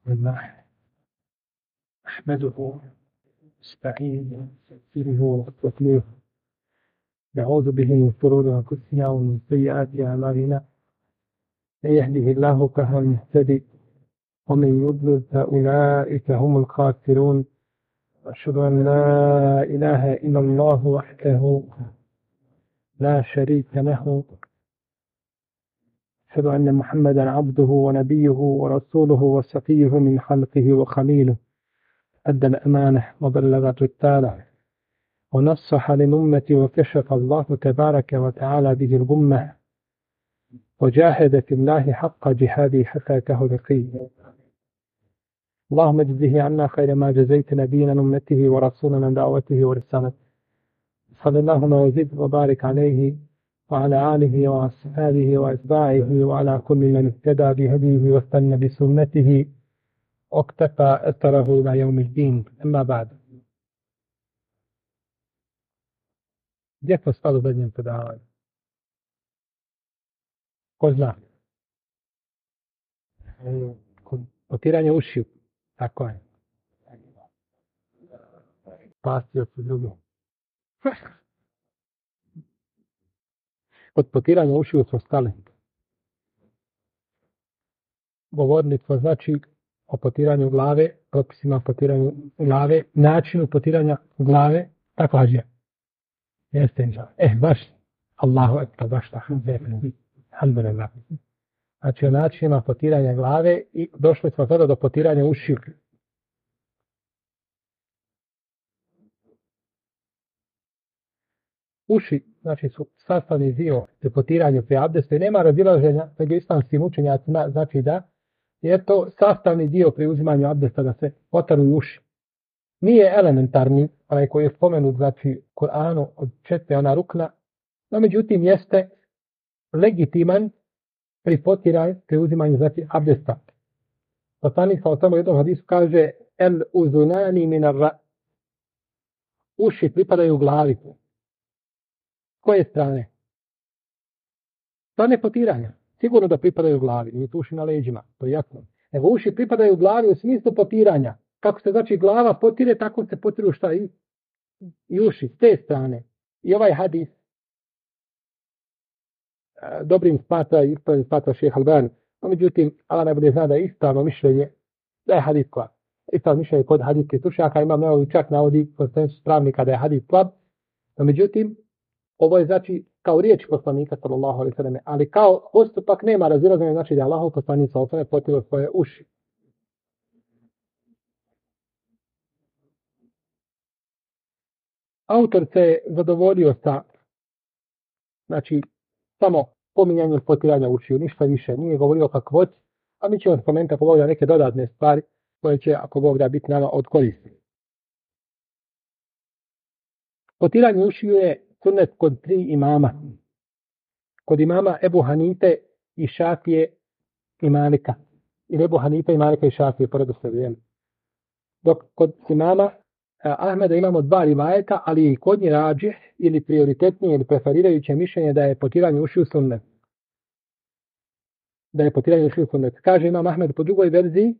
الله أحمده أستعينه وأستغفره وأستغفره نعوذ به من شرور أنفسنا ومن سيئات أعمالنا من يهده الله فهو المهتدي ومن يضلل فأولئك هم الخاسرون أشهد أن لا إله إلا الله وحده لا شريك له أشهد أن محمدا عبده ونبيه ورسوله وصفيه من خلقه وخليله أدى الأمانة وبلغ الرسالة ونصح للأمة وكشف الله تبارك وتعالى به الغمة وجاهد في الله حق جهاده حتى أتاه اليقين اللهم اجزه عنا خير ما جزيت نبينا أمته ورسولنا دعوته ورسالته صلى الله وزد وبارك عليه وعلى آله وأصحابه وأتباعه وعلى كل من اهتدى بهديه واستنى بسنته واقتفى أثره إلى يوم الدين. أما بعد. Gdje smo stali u zadnjem predavanju? Ko zna? Kod potiranja ušiju. Tako je. Pastio su drugi. Kod potiranja ušiju smo stali. Govorili smo znači o potiranju glave, propisima o potiranju glave, načinu potiranja glave, tako hađe. Jeste, baš, Allahu ekber, baš tako. Alhamdulillah. Znači o načinima potiranja glave i došli smo sada do potiranja ušiju. Uši, znači su sastavni dio pri potiranju pri abdestu i nema razilaženja među islamskim učenjacima, znači da je to sastavni dio pri uzimanju abdesta da se potaruju uši. Nije elementarni, onaj koji je spomenut, znači Kur'anu od 4 ona rukna, no međutim jeste legitiman pri potiranju, pri uzimanju, znači abdesta. Poslanik sa osam u jednom hadisu kaže el uzunani minar ra. Uši pripadaju glavi. Koje strane? Strane potiranja. Sigurno da pripadaju glavi, nije to uši na leđima, to je jasno. Nego uši pripadaju glavi u smislu potiranja. Kako se znači glava potire, tako se potiru šta i uši s te strane. I ovaj hadis dobrim smatra i ispravim smatra šejh Albani. No međutim, Allah najbolje zna da je ispravno mišljenje da je hadis slab. Ispravno mišljenje kod hadiske stručnjaka imam Nevovi čak navodi konsensus pravnika da je hadis slab. No međutim, ovo je znači kao riječ poslanika sallallahu alejhi ve selleme, ali kao postupak nema razilaženja, znači da je Allahov poslanik sallallahu alejhi ve selleme potirio svoje uši. Autor se zadovoljio sa znači samo pominjanjem potiranja ušiju, ništa više, nije govorio o kakvoći, a mi ćemo spomenuti ako Bog da neke dodatne stvari koje će ako Bog da biti nama od koristi. Potiranje ušiju je sunnet kod 3 imama. Kod imama Ebu Hanife i Šafije i Malika. Ili Ebu Hanife i Malika i Šafije, pored osnovijeli. Dok kod imama Ahmeda imamo 2 rivajeta, ali i kod nje rađe ili prioritetnije ili preferirajuće mišljenje da je potiranje ušiju sunnet. Da je potiranje ušiju sunnet. Kaže imam Ahmed po drugoj verziji,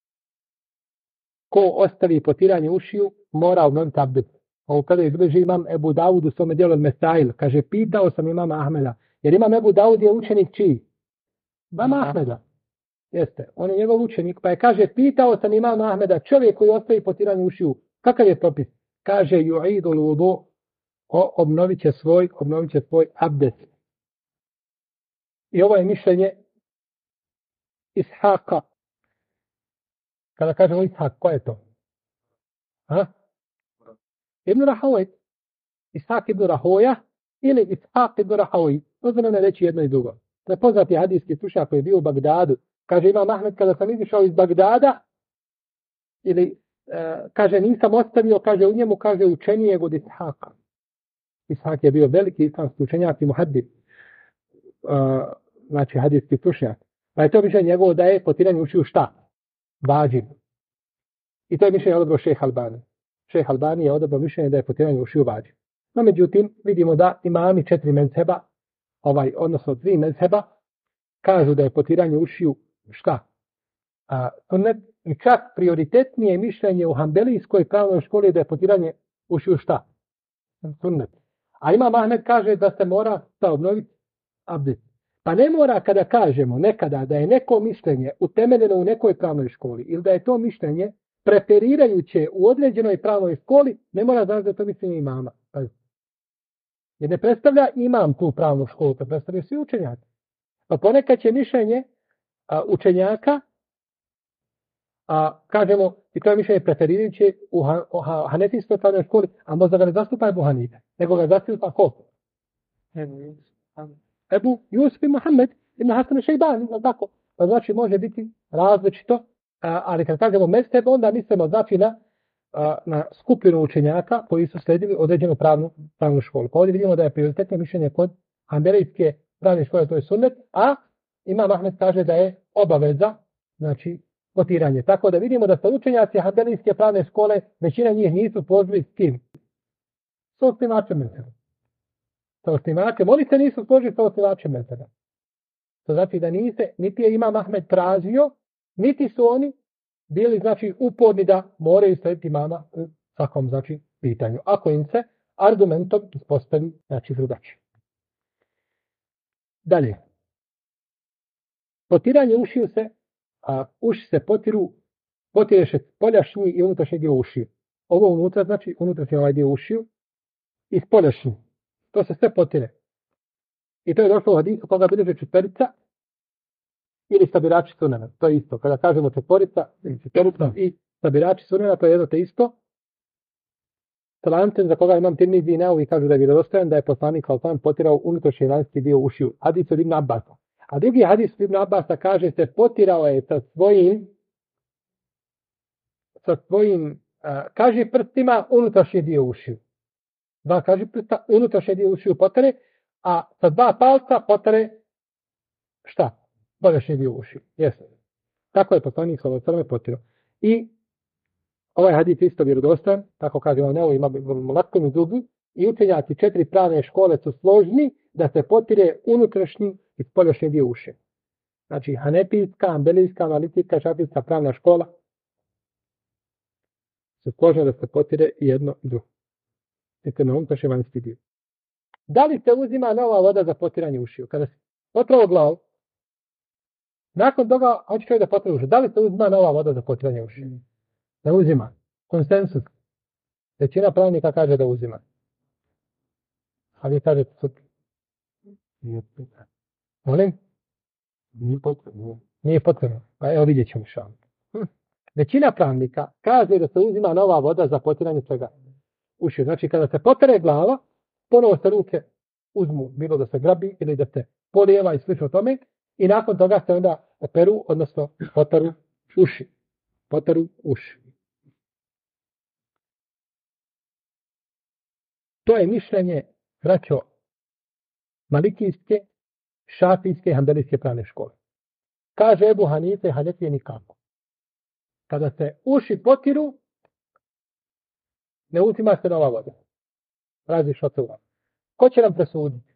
ko ostavi potiranje ušiju mora obnoviti abdest. Ovo kada je bliži imam Ebu Davud u svome dijelu Mesail. Kaže, pitao sam imama Ahmeda. Jer imam Ebu Davud je učenik čiji? Mama Ahmeda. Jeste, on je njegov učenik. Pa je kaže, pitao sam imama Ahmeda, čovjek koji ostavi potiranje ušiju, kakav je propis? Kaže, yu'idul wudu, obnovit će svoj abdest. I ovo je mišljenje Ishaka. Kada kažemo Ishak, ko je to? Ibn Rahoj, Ishak ibn Rahoja ili Ishak ibn Rahoj. Dozvoljeno je reći jedno i drugo. To je poznati hadijski stručnjak koji je bio u Bagdadu. Kaže imam Ahmed kada sam izišao iz Bagdada ili kaže nisam ostavio, kaže u njemu, kaže učenijeg od Ishaka. Ishak je bio veliki islamski učenjak i muhaddis. Znači hadijski stručnjak. Pa je to mišljenje njegovo da je potiranje ušiju šta? Vađib. I to je mišljenje odabrao šejh Albani. Šejh Albani je odabrao mišljenje da je potiranje ušiju vađib. No međutim, vidimo da imami 4 mezheba, odnosno 3 mezheba, kažu da je potiranje ušiju šta? Sunnet, čak prioritetnije mišljenje u Hanbelijskoj pravnoj školi da je potiranje ušiju šta? Sunnet. A Imam Ahmed kaže da se mora obnoviti abdest. Pa ne mora kada kažemo nekada da je neko mišljenje utemeljeno u nekoj pravnoj školi ili da je to mišljenje preferirajuće u određenoj pravnoj školi, ne mora znači da je to mišljenje imama. Jer ne predstavlja imam tu pravnu školu, to predstavljaju svi učenjaci. Pa ponekad će mišljenje učenjaka, kažemo, i to je mišljenje preferirajuće u Hanefijskoj pravnoj školi, a možda ga ne zastupa Ebu Hanife, nego ga zastupa ko? Ebu Jusuf i Muhammed ibn Hasan Šejbani, tako. Pa znači može biti različito, ali kad kažemo mezheb, onda mislimo znači na skupinu učenjaka koji su sledili određenu pravnu školu. Pa ovdje vidimo da je prioritetno mišljenje kod Hanbelijske pravne škole, to je sunnet, a Imam Ahmed kaže da je obaveza, znači potiranje. Tako da vidimo da su učenjaci Hanbelijske pravne škole, većina njih nisu složili s kim? S osnivačem mezheba. Sa osnivačem, oni se nisu složili sa osnivačem mezheba. To znači da niti je Imam Ahmed tražio, niti su oni bili znači uporni da moraju slediti imama u svakom znači pitanju. Ako im se argumentom ispostavi znači drugačije. Dalje. Potiranje ušiju se, uši se potire se spoljašnji i unutrašnji dio ušiju. Ovo unutra znači unutrašnji ovaj dio ušiju i spoljašnji. To se sve potire. I to je došlo u hadisu koga bilježe četverica ili sabirači sunena. To je isto. Kada kažemo četvorica ili četvorica i sabirači sunena, to je jedno te isto. Salancem za koga imam Tirmizi i Neovi kažu da je vjerodostojan da je poslanik kao sam potirao unutrašnji vanjski dio ušiju. Hadis od Ibn Abbasa. A drugi hadis od Ibn Abbasa kaže se potirao je sa svojim kaže prstima unutrašnji dio ušiju. Dva kaže prsta unutrašnji dio ušiju potare, a sa dva palca potare šta? Spoljašnji dio ušiju. Jesu. Tako je poslanik sallallahu alejhi ve sellem potirao. I ovaj hadis isto vjerodostojan, tako kaže on Neovi, ima Mulatkom i drugi, i učenjaci 4 pravne škole su složni da se potire unutrašnji i spoljašnji dio ušiju. Znači, Hanefijska, Hanbelijska, Malikijska, Šafijska pravna škola su složne da se potire jedno i drugo. Znači, na unutrašnji vanjski dio. Da li se uzima nova voda za potiranje ušiju? Kada se potrao glavu, nakon toga, hoće čovjek da potire ušiju. Da li se uzima nova voda za potiranje ušiju? Da uzima. Konsensus. Većina pravnika kaže da uzima. A vi kažete sutra. Molim? Nije potrebno. Pa evo vidjet ćemo šal. Većina pravnika kaže da se uzima nova voda za potiranje svega ušiju. Znači kada se potire glava, ponovo se ruke uzmu, bilo da se grabi ili da se polijeva i slično tome, i nakon toga se onda operu, odnosno potaru uši. Potaru uši. To je mišljenje, braćo, Malikijske, Šafijske i Hanbelijske pravne škole. Kaže Ebu Hanife, Hanefije nikako. Kada se uši potiru, ne uzima se nova voda. Razliš od toga. Ko će nam presuditi?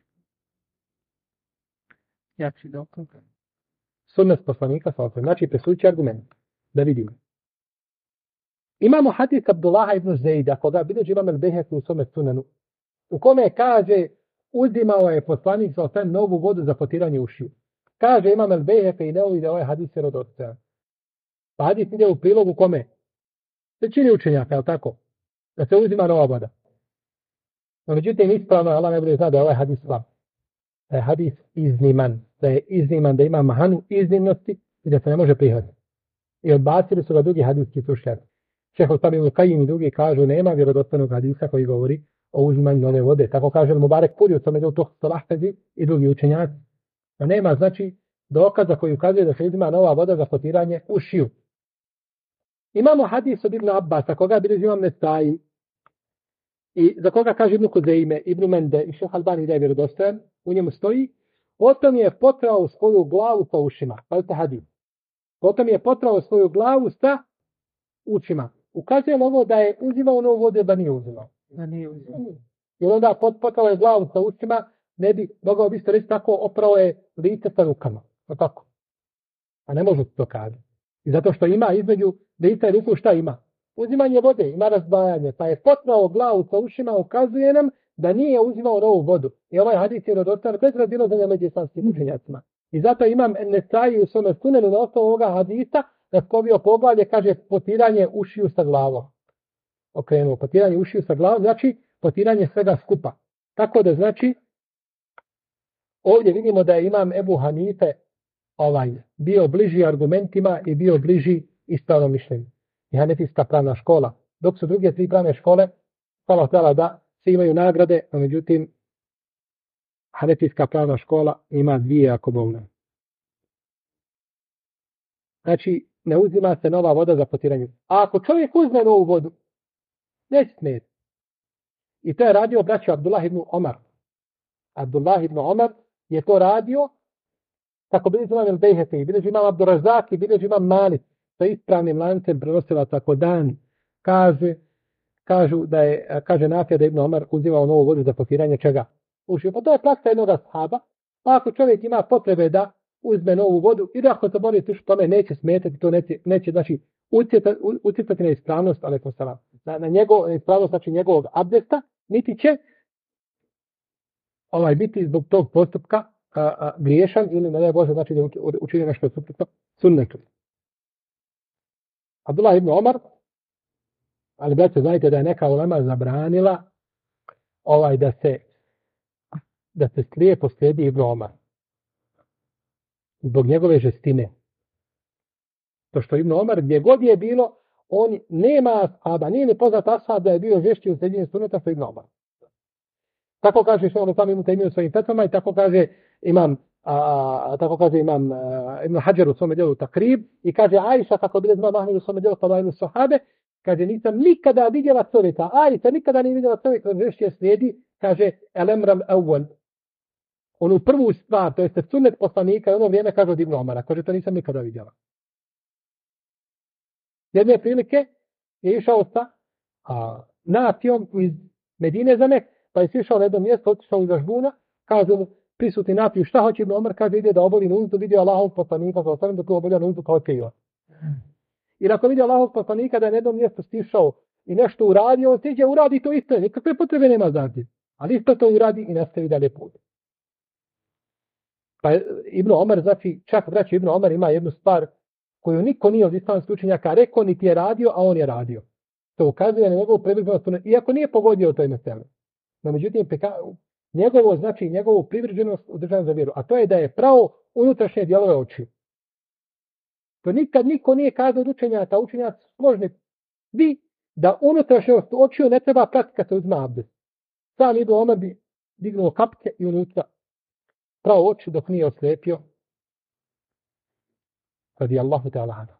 Jači dokaz. Sunnet poslanika, znači presudit argument. Da vidimo. Imamo hadis Abdullaha ibn Zejda, koga bilježi Imam el-Bejheki u svome sunenu, u kome kaže, uzimao je poslanik sa osvijem novu vodu za potiranje ušiju. Kaže Imam el-Bejheki i Neovi da ovaj hadis je vjerodostojan. Pa hadis ide u prilogu kome? Većini učenjaka, je tako? Da se uzima nova voda. No, međutim, ispravno, Allah ne bude zna da je ovaj hadis slab. Da je hadis izniman. Da je izniman, da ima mahanu iznimnosti i da se ne može prihvatiti. I odbacili su ga drugi hadijski slušljaci. Šehol Tabim Kajim i drugi kažu nema vjerodostojnog hadisa koji govori o uzimanju nove vode. Tako kaže Mubarek Puri, u tome je to Salahfezi i drugi učenjaci. A nema znači dokaza koji ukazuje da se uzima nova voda za potiranje ušiju. Imamo hadis od Ibn Abbasa, koga bilježi Imam Nesai i za koga kaže Ibn Kuzeime, Ibn Mende i Šejh Albani da je vjerodostojan, u njemu stoji, potom je potrao svoju glavu sa ušima. Pazite hadis. Potom je potrao svoju glavu sa ušima. Ukazuje ovo da je uzimao novu vodu, da nije uzimao. I onda potrao je glavu sa ušima, ne bi mogao bi se reći tako, oprao je lice sa rukama. O tako. A ne može to kazati. I zato što ima između lica i ruku šta ima? Uzimanje vode, ima razdvajanje. Pa je potrao glavu sa ušima, ukazuje nam da nije uzimao novu vodu. I ovaj hadis je rodostavan bez razilaženja među islamskim učenjacima. I zato imam Nesai u svome sunenu na osnovu ovoga hadisa raskovio poglavlje, kaže potiranje ušiju sa glavom. Okrenuo, potiranje ušiju sa glavom, znači potiranje svega skupa. Tako da znači, ovdje vidimo da je imam Ebu Hanife bio bliži argumentima i bio bliži ispravnom mišljenju. I hanefijska pravna škola. Dok su druge tri pravne škole, hvala htjela da svi imaju nagrade, no međutim, hanefijska pravna škola ima dvije ako bolne. Znači, ne uzima se nova voda za potiranje. A ako čovjek uzme novu vodu, neće smijeti. I to je radio braćo Abdullah ibn Omar. Abdullah ibn Omar je to radio, tako bilježi imam El-Bejheti, bilježi imam Abdurazak i bilježi imam Malik. Sa ispravnim lancem prenosila tako dan. Kažu da je, kaže Nafija da Ibn Omar uzimao novu vodu za potiranje čega? Ušio. Pa to je praksa jednog ashaba. Pa ako čovjek ima potrebe da uzme novu vodu i da ako se bori što tome neće smetati, to neće znači utjecati na ispravnost, na njegov ispravnost, znači njegovog abdesta, niti će biti zbog tog postupka griješan ili ne daj Bože, znači da učini nešto suprotno sunnetu. Abdullah ibn Omar, ali braće, znajte da je neka ulema zabranila da se slijepo slijedi Ibn Omar. Zbog njegove žestine. To što Ibn Omar, gdje god je bilo, on nema ashaba, nije ni poznat ashab da je bio žešći u srednjenju sunneta što Ibn Omar. Tako kaže što on sam imao temiju svojim fetvama i tako kaže imam Ibn Hajar u svome djelu Takrib i kaže Ajša, kako bi Imam Ahmed u svome djelu Fadailu Sahabe, kaže nisam nikada vidjela čovjeka, Ajša nikada nije vidjela čovjeka da žešće slijedi, kaže el-emram awwal. Onu prvu stvar, to jeste sunnet poslanika i ono vrijeme kaže od Ibn Omara, kaže to nisam nikada vidjela. Jedne prilike je išao sa Nafijom iz Medine za Mek, pa je išao na jedno mjesto, otišao iz Žbuna, kaže mu prisutni Nafiju, šta hoće Ibn Omar, kaže ide da oboli nuždu, vidio Allahovog poslanika, da tu obolio nuždu kao pila. I nakon vidio Allahovog poslanika da je na jedno mjesto stišao i nešto uradio, on stiđe uradi to isto, nikakve potrebe nema zatim. Ali isto to uradi i nastavi dalje put. Pa Ibn Omar, znači, čak braći Ibn Omar ima jednu stvar koju niko nije od islamskih učenjaka rekao, niti je radio, a on je radio. To ukazuje na njegovu privrženost, iako nije pogodio toj mesele. No, međutim, njegovu privrženost u državu za vjeru, a to je da je pravo unutrašnje dijelove očiju. To nikad niko nije kazao od učenjaka, učenjaci složni da unutrašnjost očiju ne treba pratiti kad se uzma abdest. Sam Ibn Omar bi dignuo kapke i unutra pravo oči dok nije oslijepio radi Allahu ta'ala anhu.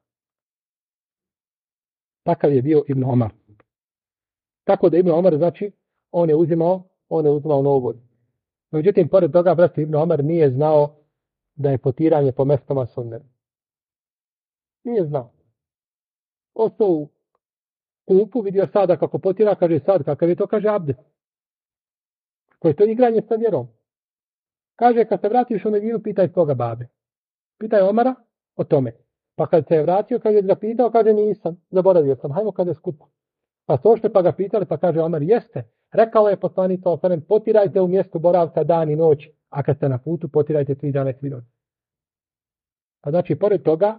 Takav je bio Ibn Omar. Tako da Ibn Omar, znači, on je uzimao novu vodu. Međutim, pored toga, brat Ibn Omar nije znao da je potiranje po mestama sunnet. Nije znao. Ostao u kupu, vidio sada kako potira, kaže sad, kakav je to, kaže abdest. Koje je to igranje sa vjerom. Kaže, kad se vratiš u Medinu, pitaj svoga babe. Pitaj Omara o tome. Pa kad se je vratio, kad je ga pitao, kaže nisam, zaboravio sam, hajmo kada je skupa. Pa sošte pa ga pitali, pa kaže Omar, jeste. Rekao je poslanik sallallahu potirajte u mjestu boravka dan i noć, a kad ste na putu, potirajte 3 dana i 3 noći. Pa znači, pored toga,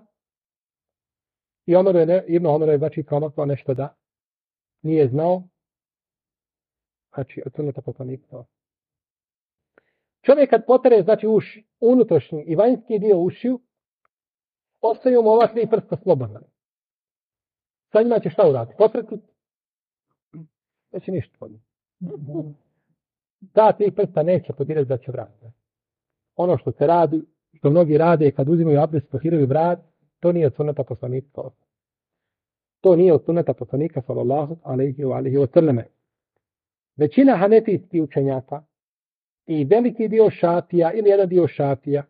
Ibn Omar je znači promaklo nešto da nije znao, znači, od sunneta poslanika. Čovjek kad potare, znači uši, unutrašnji i vanjski dio ušiju, ostaju mu ova 3 prsta slobodna. Sa njima će šta uraditi? Potreti? Neće ništa podnijeti. Ta 3 prsta neće potirati da će vratiti. Ono što se radi, što mnogi rade kad uzimaju abdest, pohiraju vrat, to nije od sunneta poslanika. To nije od sunneta poslanika, sallallahu alejhi wa sallam. Većina hanefijskih učenjaka i veliki dio šafija ili jedan dio šafija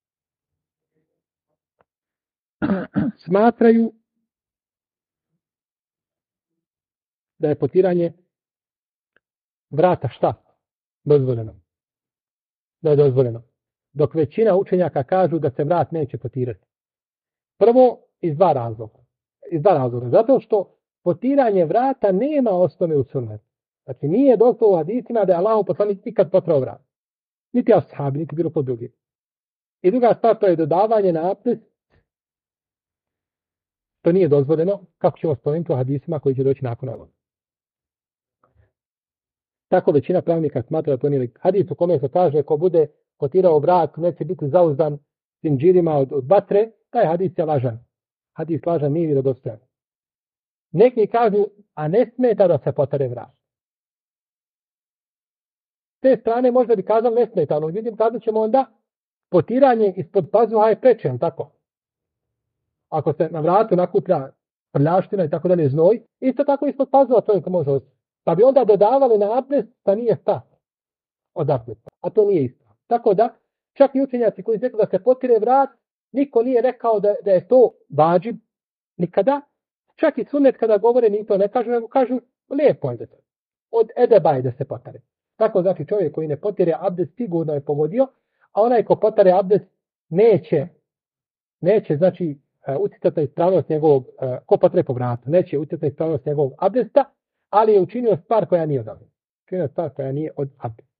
smatraju da je potiranje vrata šta? Dozvoljeno. Da je dozvoljeno. Dok većina učenjaka kažu da se vrat neće potirati. Prvo, Iz dva razloga. Zato što potiranje vrata nema osnove u sunnetu. Znači nije došlo u hadisima da je Allahov poslanik nikad potrao vrat. Niti ashabi, niti bilo ko drugi. I druga stvar, to je dodavanje na abdest. To nije dozvoljeno, kako ćemo spomenuti u hadisima koji će doći nakon ovoga. Tako većina pravnika smatra da to nije hadis u kome se kaže ko bude potirao vrat, neće biti zauzdan sinđirima od vatre, taj hadis je lažan. Hadis lažan nije vjerodostojan. Neki kažu, a ne smeta da se potare vrat. S te strane možda bi kazali ne smeta, no vidim kazat ćemo onda potiranje ispod pazuha je preče, tako? Ako se na vratu nakuplja prljaština i tako dalje znoj, isto tako ispod pazuha čovjek može ostati. Pa bi onda dodavali na abdest, pa nije sta od abdesta. A to nije isto. Tako da, čak i učenjaci koji su rekli da se potire vrat, niko nije rekao da je to vađib nikada. Čak i sunnet kada govore ni to ne kažu, nego kažu lijepo je da to. Od edeba je da se potare. Tako znači čovjek koji ne potire abdest sigurno je pogodio, a onaj ko potare abdest neće znači utjecati na ispravnost njegovog, ko potare po vratu, neće utjecati na ispravnost njegovog abdesta, ali je učinio stvar koja nije od abdesta. Učinio stvar koja nije od abdesta.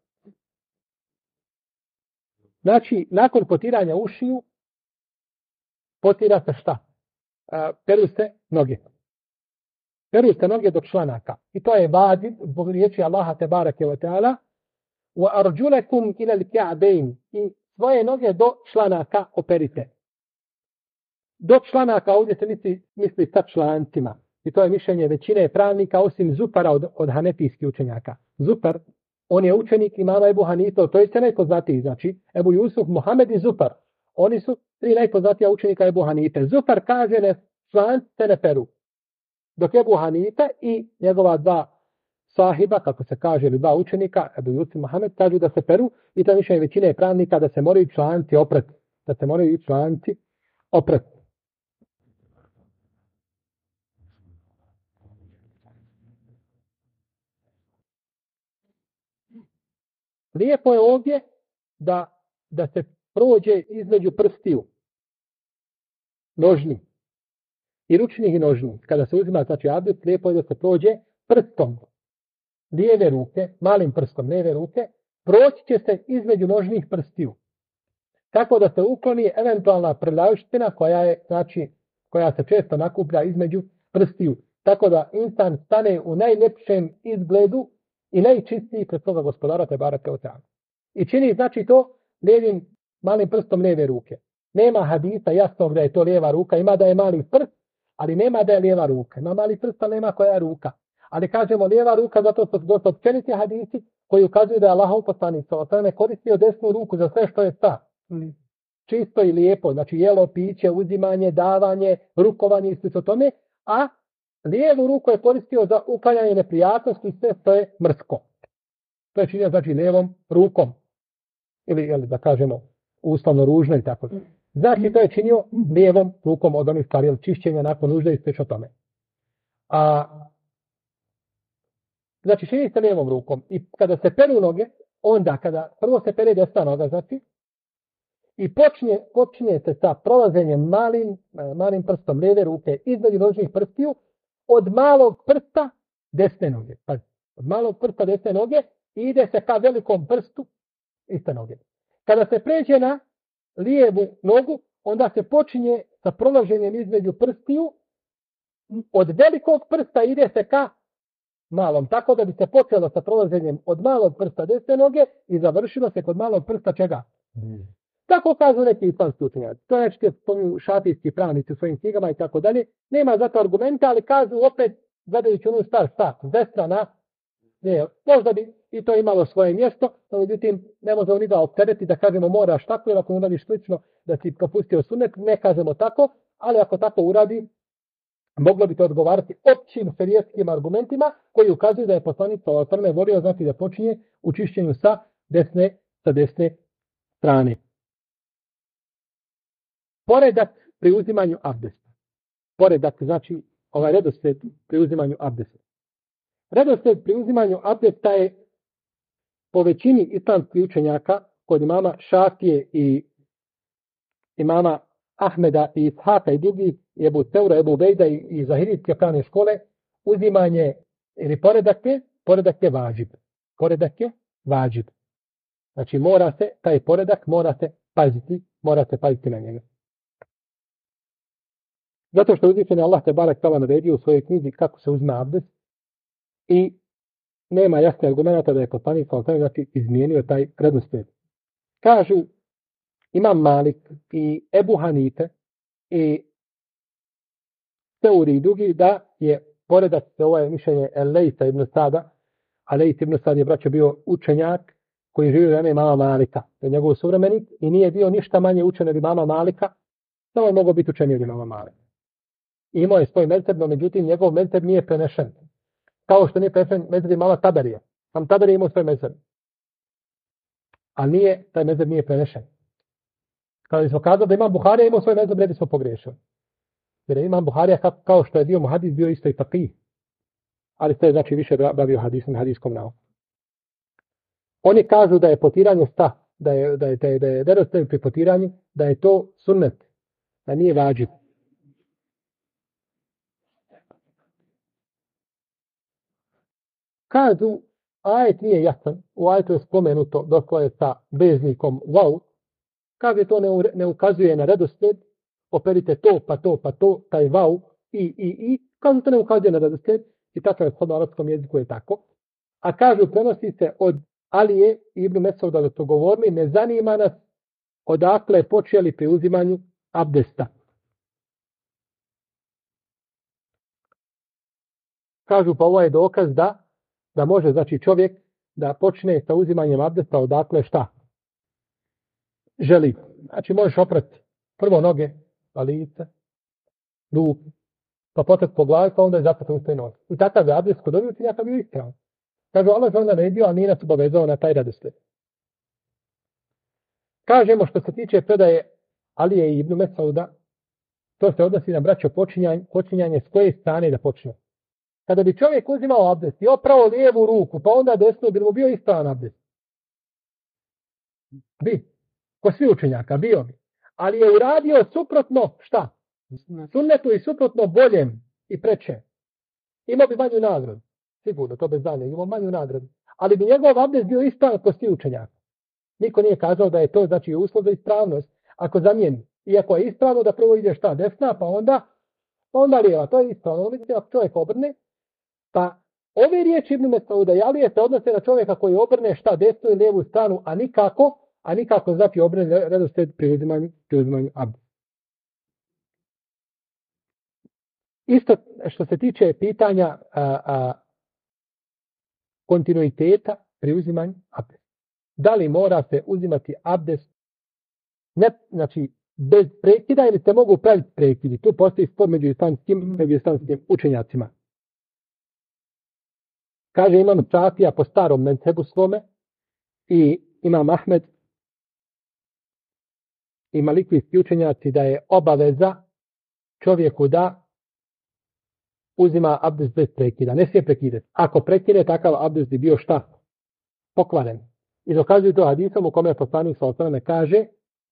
Znači, nakon potiranja ušiju, potira se šta? Peru se noge. Peru se noge do članaka. I to je vađib, zbog riječi Allaha tebareke ve teala, wa arjulakum ila al-ka'bayn, i svoje noge do članaka operite. Do članaka ovdje se misli sa člancima. I to je mišljenje većine pravnika, osim Zupara od hanefijskih učenjaka. Zupar, on je učenik imama Ebu Hanife, to je se najpoznatiji, znači Ebu Jusuf, Mohamed i Zupar. Oni su tri najpoznatija učenika Ebu Hanife. Zupar kaže ne članci se ne peru. Dok Ebu Hanife i njegova dva sahiba, kako se kaže, ili dva učenika, Ebu Jusuf i Mohamed, kažu da se peru, i to je mišljenje većine pravnika da se moraju članci oprati. Da se moraju članci oprati. Lijepo je ovdje da se prođe između prstiju, nožni, i ručnih i nožnih. Kada se uzima, znači abdest, lijepo je da se prođe prstom lijeve ruke, malim prstom lijeve ruke, proći će se između nožnih prstiju. Tako da se ukloni eventualna prljavština koja se često nakuplja između prstiju. Tako da insan stane u najljepšem izgledu i najčistiji pred toga gospodara tebareke ve teala. I čini znači to lijevim malim prstom lijeve ruke. Nema hadisa jasnog da je to lijeva ruka, ima da je mali prst, ali nema da je lijeva ruka. Ima mali prst, ali nema koja je ruka. Ali kažemo lijeva ruka zato što su dosta općeniti hadisi koji ukazuju da je Allahov poslanik koristio desnu ruku za sve što je čisto i lijepo, znači jelo, piće, uzimanje, davanje, rukovanje i slično tome, a lijevu ruku je koristio za uklanjanje neprijatnosti i sve što je mrsko. To je činio znači lijevom rukom. Ili da kažemo uslovno ružno i tako. Znači to je činio lijevom rukom od onih stvari čišćenja nakon nužde i slično tome. Znači čini se lijevom rukom. I kada se peru noge, onda kada prvo se pere desna noga, znači, i počinje se sa prolazenjem malim prstom lijeve ruke između nožnih prstiju od malog prsta desne noge. Od malog prsta desne noge ide se ka velikom prstu iste noge. Kada se pređe na lijevu nogu, onda se počinje sa prolaženjem između prstiju. Od velikog prsta ide se ka malom. Tako da bi se počelo sa prolaženjem od malog prsta desne noge i završilo se kod malog prsta čega? Tako kažu neki islamski učenjaci. To je što spominju šafijski pravnici u svojim knjigama i tako dalje. Nema zato argumenta, ali kažu opet, gledajući onu stvar desna na lijevo. Možda bi i to imalo svoje mjesto, no međutim ne možemo ni da optereti da kažemo moraš tako, ili ako uradiš slično da si propustio sunnet, ne kažemo tako, ali ako tako uradi, moglo bi to odgovarati općim šerijetskim argumentima koji ukazuju da je poslanik sallallahu volio znači da počinje u čišćenju sa desne strane. Poredak pri uzimanju abdesta. Poredak znači ovaj redoslijed pri uzimanju abdesta. Redoslijed pri uzimanju abdesta je po većini islamskih učenjaka kod imama Šafije i imama Ahmeda i Ishaka i drugi, i Ebu Teura, Ebu Bejda i Zahirijske pravne škole, uzimanje ili poredak je vađib. Poredak je vađib. Znači taj poredak morate paziti na njega. Zato što uzvišeni Allah te barek tala naredio u svojoj knjizi kako se uzme abdest i nema jasne argumenta da je poslanik znači izmijenio taj redoslijed. Kažu Imam Malik i Ebu Hanife i Seuri i drugi da je poredak se ovo je mišljenje Lejsa ibn Sada, a Lejs ibn Sad je braćo bio učenjak koji živio u vreme imama Malika, je njegov suvremenik i nije bio ništa manje učen od imama Malika, samo je mogao biti učeniji od imama Malika. I imao je svoj mezheb, no međutim njegov mezheb nije prenešen. Kao što nije prenešen mezheb imama Taberija. Sam Taberija imao svoj mezheb. Ali taj mezheb nije prenešen. Kada smo kazali da imam Buharija imao svoj mezheb, ne bismo pogriješili. Jer imam Buharija kao što je bio muhadis, bio isto i faqih. Ali to je znači više bavio hadiskom naukom. Oni kažu da je potiranje da je redoslijed pri potiranju, da je to sunnet, da nije vađib. Kažu, ajet nije jasan, u ajetu je spomenuto doslovno sa veznikom wow, kaže to ne ukazuje na redoslijed, operite to, pa to, taj wow, i, kažu to ne ukazuje na redoslijed, i tako je u arapskom jeziku je tako. A kažu, prenosi se od Alije i Ibn Mesauda da to govorili, ne zanima nas odakle počeli pri uzimanju abdesta. Kažu, pa ovo je dokaz da može, znači čovjek da počne sa uzimanjem abdesta odakle šta želi. Znači možeš oprati prvo noge, pa lice, ruke, pa potom po glavi, pa onda je zapati u svoj noge. I takav je abdest kod ovih učenjaka bio ispravan. Kažu, Allah je onda naredio, ali nije nas obavezao na taj redoslijed. Kažemo što se tiče predaje Alije i Ibn Mesauda, to se odnosi na braćo počinjanje s koje strane da počne. Kada bi čovjek uzimao abdest i oprao lijevu ruku, pa onda desnu, bi mu bio ispravan abdest. Bi. Ko svi učenjaka, bio bi. Ali je uradio suprotno šta? Sunnetu i suprotno boljem i preče. Imao bi manju nagradu. Sigurno, to bez danja. Imao manju nagradu. Ali bi njegov abdest bio ispravan ko svi učenjaka. Niko nije kazao da je to znači uslov za ispravnost. Ako zamijeni, iako je ispravno da prvo ide šta desna, pa onda lijeva. To je ispravno. Vidite, ako čovjek obrne, pa ove riječi Ibn Mesauda i Alije se odnose na čovjeka koji obrne šta desnu i lijevu stranu, a nikako znači obrne redoslijed pri uzimanju abdesta. Isto što se tiče pitanja kontinuiteta pri uzimanju abdesta. Da li mora se uzimati abdest znači bez prekida ili se mogu praviti prekidi? Tu postoji spor među islamskim učenjacima. Kaže Imam Šafija po starom mezhebu svome i Imam Ahmed i malikijski učenjaci da je obaveza čovjeku da uzima abdest bez prekida. Ne smije prekidati. Ako prekine, takav abdest bi bio šta? Pokvaren. I dokazuju to hadisom u kome poslanik s.a.v. kaže,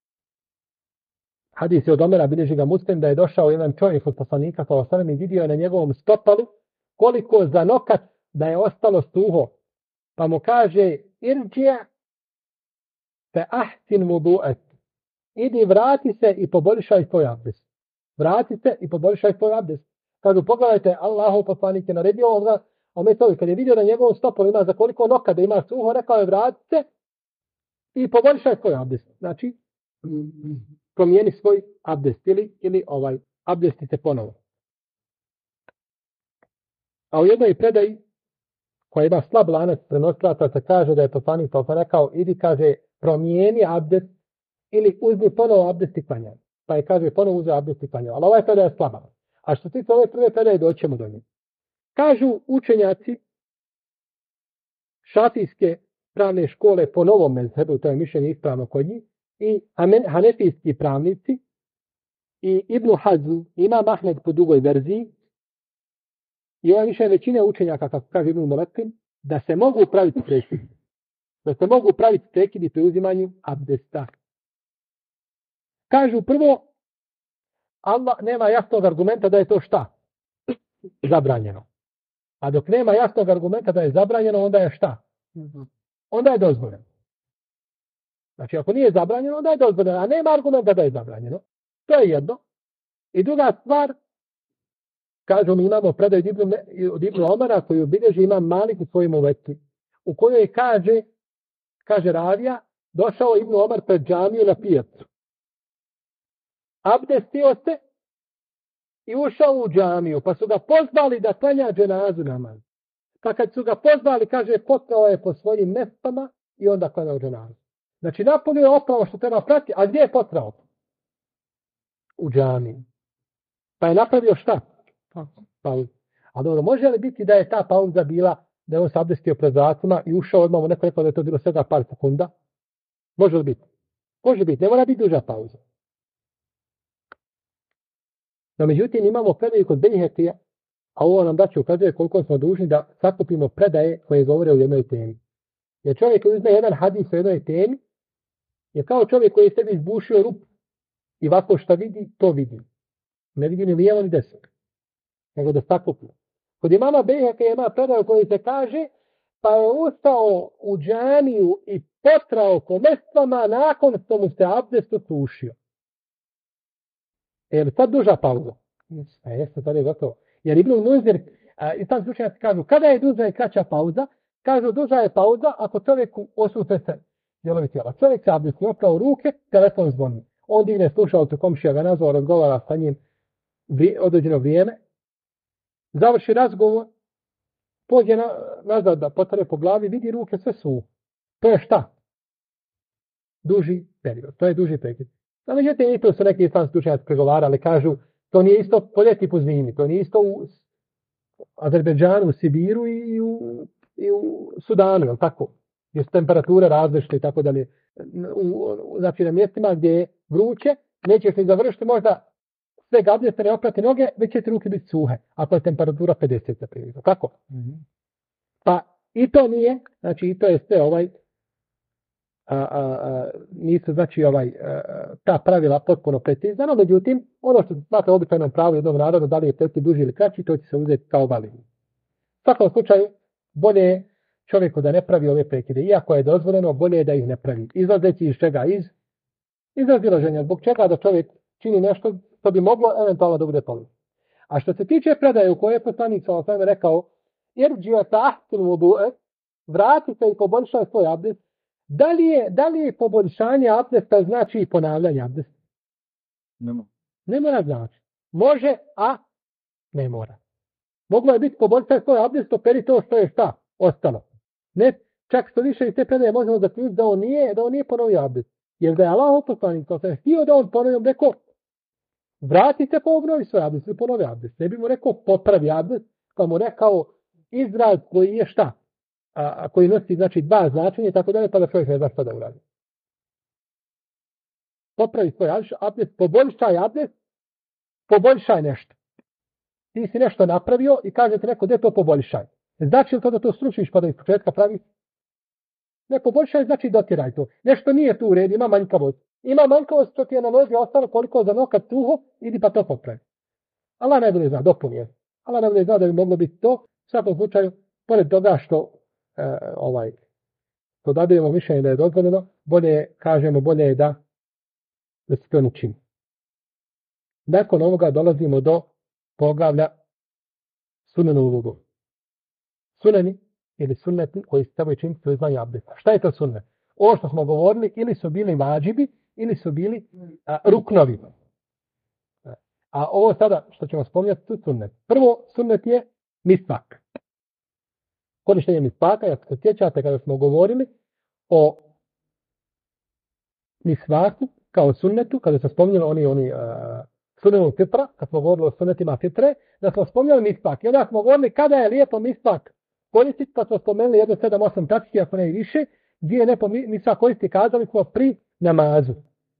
hadis je od Omera, bilježi ga Muslim, da je došao jedan čovjek od poslanika s.a.v. i vidio je na njegovom stopalu koliko za nokat da je ostalo suho. Pa mu kaže, irđija fe ahsin vudu'et. Idi, vrati se i poboljšaj svoj abdest. Vrati se i poboljšaj svoj abdest. Kažu, pogledajte, Allahov poslanik je naredio ovoga, kad je vidio na njegovom stopalu ima za koliko noka da ima suho, rekao je vrati se i poboljšaj svoj abdest. Znači, promijeni svoj abdest ili abdesti se ponovo. A u jednoj predaji koja ima slab lanac prenosilaca se kaže da je poslanik rekao, idi, kaže, promijeni abdest ili uzmi ponovo abdest i klanjaj. Pa je, kaže, ponovo uzeo abdest i klanjaj. Ali ovaj predaja je slaba. A što se tiče ove prve predaje, doćemo do nje. Kažu učenjaci šafijske pravne škole po novom mezhebu, to je mišljenje ispravno kod njih, i hanefijski pravnici, i Ibn Hazm, Imam Ahmed po drugoj verziji, i ova mišljenje većine učenjaka, kako kaže Ibn Mulekin, da se mogu praviti prekidi. Da se mogu praviti prekidi pri uzimanju abdesta. Kažu prvo, Allah nema jasnog argumenta da je to šta? Zabranjeno. A dok nema jasnog argumenta da je zabranjeno, onda je šta? Onda je dozvoljeno. Znači, ako nije zabranjeno, onda je dozvoljeno, a nema argumenta da je zabranjeno. To je jedno. I druga stvar, kažu mi imamo predaju od Ibn Omara koju obilježi Imam Malik u svojim uveti, u kojoj kaže ravija, došao Ibn Omar pred džamiju na pijacu. Abdestio se i ušao u džamiju, pa su ga pozvali da klanja dženazu namaz. Pa kad su ga pozvali, kaže, potrao je po svojim mestama i onda klanjao dženazu. Znači, napunio je opravo što treba pratiti, a gdje je potrao? U džamiji. Pa je napravio šta? Pauzu. A dobro, može li biti da je ta pauza bila, da je on se abdestio pred vratima i ušao odmah, neko rekao da je to bilo svega par sekunda? Može li biti? Može biti, ne mora biti duža pauza. No, međutim, imamo predaju kod Bejhekija, a ovo nam daće ukazuje koliko smo dužni da sakupimo predaje koje govore o jednoj temi. Jer čovjek koji uzme jedan hadis o jednoj temi, je kao čovjek koji je sebi izbušio rupu i ovako šta vidi, to vidi. Ne vidi ni lijevo ni desno. Nego da sakupi. Kod imama Bejhekija ima predaju koji se kaže, pa je ustao u džamiju i potrao po mestvama nakon što mu se abdest osušio. Je li sad duža pauza? Jeste, sad je gotovo. Jer Ibn Munzir, i tam slučajnici kažu, kada je duža i kraća pauza? Kažu, duža je pauza ako čovjeku osuše se dijelovi tijela. Čovjek se abdesti, oprao ruke, telefon zvoni. On digne slušalcu, komšija ga nazvao, razgovara sa njim određeno vrijeme. Završi razgovor, pođe nazad da potare po glavi, vidi ruke, sve su. To je šta? Duži period. To je duži period. No, međutim, i to su neki islamski učenjaci pregovarali, kažu, to nije isto po ljeti po zimi, to nije isto u Azerbejdžanu, u Sibiru i u Sudanu, jel tako? Gdje su temperature različite i tako dalje. Znači, na mjestima gdje je vruće, nećeš ni završiti možda sve gabljete, ne oprati noge, već će ti ruke biti suhe, ako je temperatura 50 stepeni. Kako? Pa i to nije, znači i to je sve nisu znači ta pravila potpuno precizna, no međutim, ono što se smatra običajnom pravu jednog naroda, da li je prekid duži ili kraći, to će se uzeti kao validno. U svakom slučaju, bolje je čovjeku da ne pravi ove prekide, iako je dozvoljeno, bolje je da ih ne pravi. Izlazeći iz čega? Iz razilaženja. Zbog čega da čovjek čini nešto što bi moglo eventualno da bude toliko. A što se tiče predaje u kojoj je poslanik sallallahu alejhi ve sellem rekao, irđi ta'ahtil wudu'e, vrati se i poboljšaj svoj abdest. Da li je poboljšanje abdesta znači i ponavljanje abdesta? Ne mora znači. Može, a ne mora. Moglo je biti poboljšaj svoj abdest, operi to što je šta? Ostalo. Ne, čak što više iz te predaje možemo zaključiti da on nije ponovio abdest. Jer da je Allah poslanik sallallahu alejhi ve sellem htio da on ponovio, rekao, vratite po obnovi svoj abdest, ili ponovi abdest. Ne bi mu rekao popravi abdest, pa mu rekao izraz koji je šta? Koji nosi znači dva značenja, tako dalje, pa da čovjek ne zna šta da uradi. Popravi svoj abdest, poboljšaj nešto. Ti si nešto napravio i kaže ti neko, gdje to poboljšaj? Znači li to da to sručiš pa da iz početka praviš? Ne, poboljšaj znači dotiraj to. Nešto nije tu u redu, ima manjkavost. Ima manjkavost što ti je na nozi ostalo koliko za nokat suho, idi pa to popravi. Allah najbolje zna, dopuni. Allah najbolje zna da bi moglo biti to. U svakom slučaju, pored toga što to dadujemo mišljenje da je dozvoljeno, bolje je da se to ne čini. Nakon ovoga dolazimo do poglavlja sunenu vudu. Suneni ili sunneti koji se trebaju činiti u izvanju abdesta. Šta je to sunnet? Ovo što smo govorili, ili su bili vađibi, ili su bili ruknovi. A ovo sada što ćemo spominjati su sunnet. Prvo sunnet je misvak. Korištenje misvaka, ako se sjećate kada smo govorili o misvaku kao sunnetu, kada smo spominjali oni sunnetu fitra, kad smo govorili o sunnetima fitre, da smo spominjali misvak. I onda smo govorili kada je lijepo misvak koristiti, pa smo spomenuli 1, 7, 8 tački, ako ne i više, gdje je lijepo misvak koristiti, kazali smo pri namazu.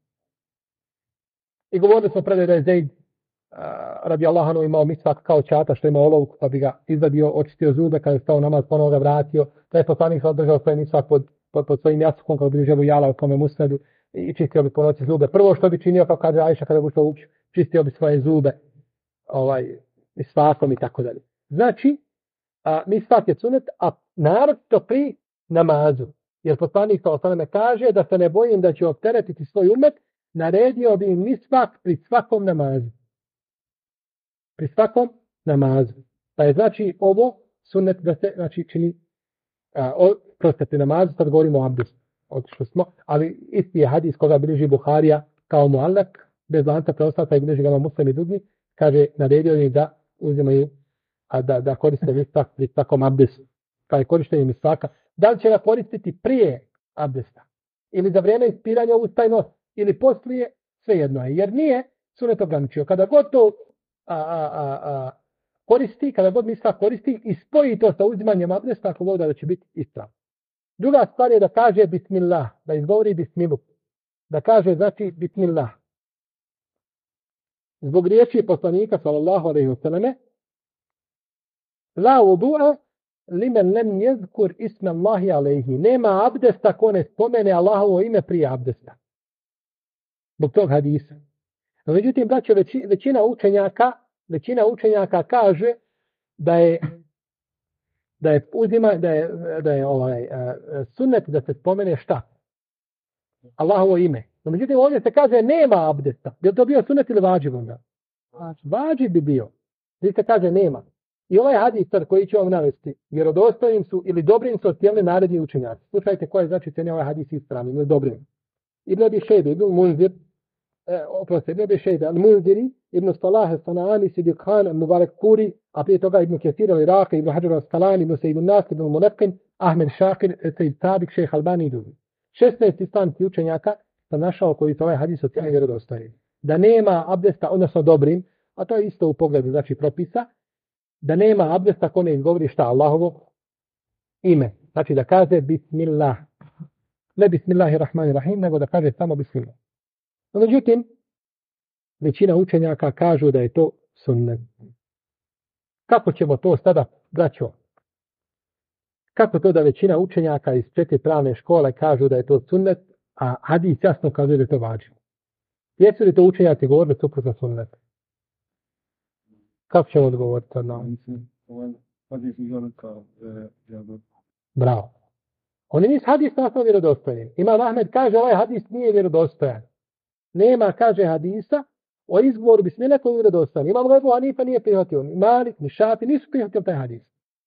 I govorili smo predaj da je Zeid radijallahu anhu imao misvak kao čata što ima olovku, pa bi ga izvadio, očistio zube, kada je stao namaz, ponovo ga vratio. Da je poslanik se održao svoj misvak pod svojim jasukom, kada bi želu jala u tome musnedu i čistio bi po noći zube. Prvo što bi činio, kao kaže Ajša kada bi ušao čistio bi svoje zube, misvakom i tako dalje. Znači, misvak je sunet, a naročito pri namazu. Jer poslanik sallallahu kaže da se ne bojim da će opteretiti svoj umet, naredio bi im misvak pri svakom namazu. Pri svakom namazu. Pa je znači ovo sunet da se znači čini pri namazu, sad govorimo o abdestu. Otišli smo, ali isti je hadis koga bilježi Buharija kao muallak, bez lanca preostata i bilježi ga Muslim i drugi, kaže naredio im da uzimaju, da koriste misvak pri svakom abdestu. Pa je korištenje misvaka. Da li će ga koristiti prije abdesta? Ili za vrijeme ispiranja usta i nos? Ili poslije? Svejedno je. Jer nije sunet ograničio. Kada god to koristi, kada god misvak koristi i spoji to sa uzimanjem abdesta, ako voda da će biti ispravno. Druga stvar je da kaže bismillah, da izgovori bismilu. Da kaže znači bismillah. Zbog riječi poslanika sallallahu alejhi ve selleme la wudu'a limen lem jezkur isme Allahi alejhi. Nema abdesta ko ne spomene Allahovo ime prije abdesta. Zbog tog hadisa. Međutim, braćo, većina učenjaka kaže da je sunnet da se spomene šta? Allahovo ime. No, međutim, ovdje se kaže nema abdesta. Bi li to bio sunnet ili vađib onda? Vađib bi bio. Ovdje se kaže nema. I ovaj hadis koji ću vam navesti, vjerodostojnim su ili dobrim su ocijenili naredni učenjaci. Slušajte koje znači cijene ovaj hadis ispravnim ili dobrim. Ibn Abi Šejbe, Ibn Munzir, Ibn Abi Šejbe, Al-Munziri, Ibn Salah, Sanani, Sidik Khan, Mubarak Kuri, a prije toga Ibn Kesir, Al-Iraqi, Ibn Hajar Al-Skalani, Ibn Sejid Nas, Ibn Muneqin, Ahmed Šakir, Sejid Tabik, Šejh Albani i drugi. 16 islamskih učenjaka sam našao koji su ovaj hadis ocijenili vjerodostojnim. Da nema abdesta, odnosno dobrim, a to je isto u pogledu znači propisa, da nema abdesta ko ne izgovori šta Allahovo ime. Znači da kaže bismillah. Ne bismillahirrahmanirrahim, nego da kaže samo bismillah. No, međutim, većina učenjaka kažu da je to sunnet. Kako ćemo to sada, braćo? Kako to da većina učenjaka iz 4 pravne škole kažu da je to sunnet, a hadis jasno kaže da je to vađivo? Jesu li to učenjaci govorili suprotno sunnetu? Kako ćemo odgovoriti na ovo? Bravo. Oni nisu hadis nastavno vjerodostojni. Imam Ahmed kaže ovaj hadis nije vjerodostojan. Nema, kaže hadisa, o izgovoru bismillah koji je vjerodostojan. Imam Ebu Hanifa nije prihvatio. Ni Malik, ni Šafi nisu prihvatili taj hadis.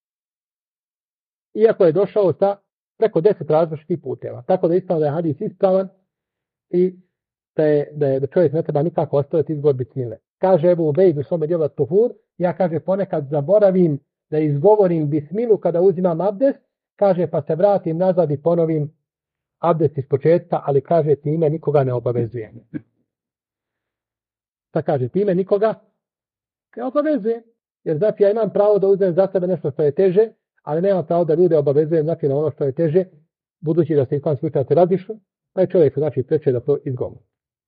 Iako je došao sa preko 10 različitih puteva. Tako da je ispravno da je hadis ispravan i da čovjek ne treba nikako ostaviti izgovor bismillah. Kaže Ebu Ubejd u svome djelu Tuhur, ja kaže ponekad zaboravim da izgovorim bismilu kada uzimam abdest, kaže pa se vratim nazad i ponovim abdest iz početka, ali kaže time nikoga ne obavezuje. Šta kaže, time nikoga ne obavezuje. Jer znači ja imam pravo da uzmem za sebe nešto što je teže, ali nemam pravo da ljude obavezujem znači na ono što je teže, budući da se islam slučajate razišli, pa je čovjek znači preče da to izgovori.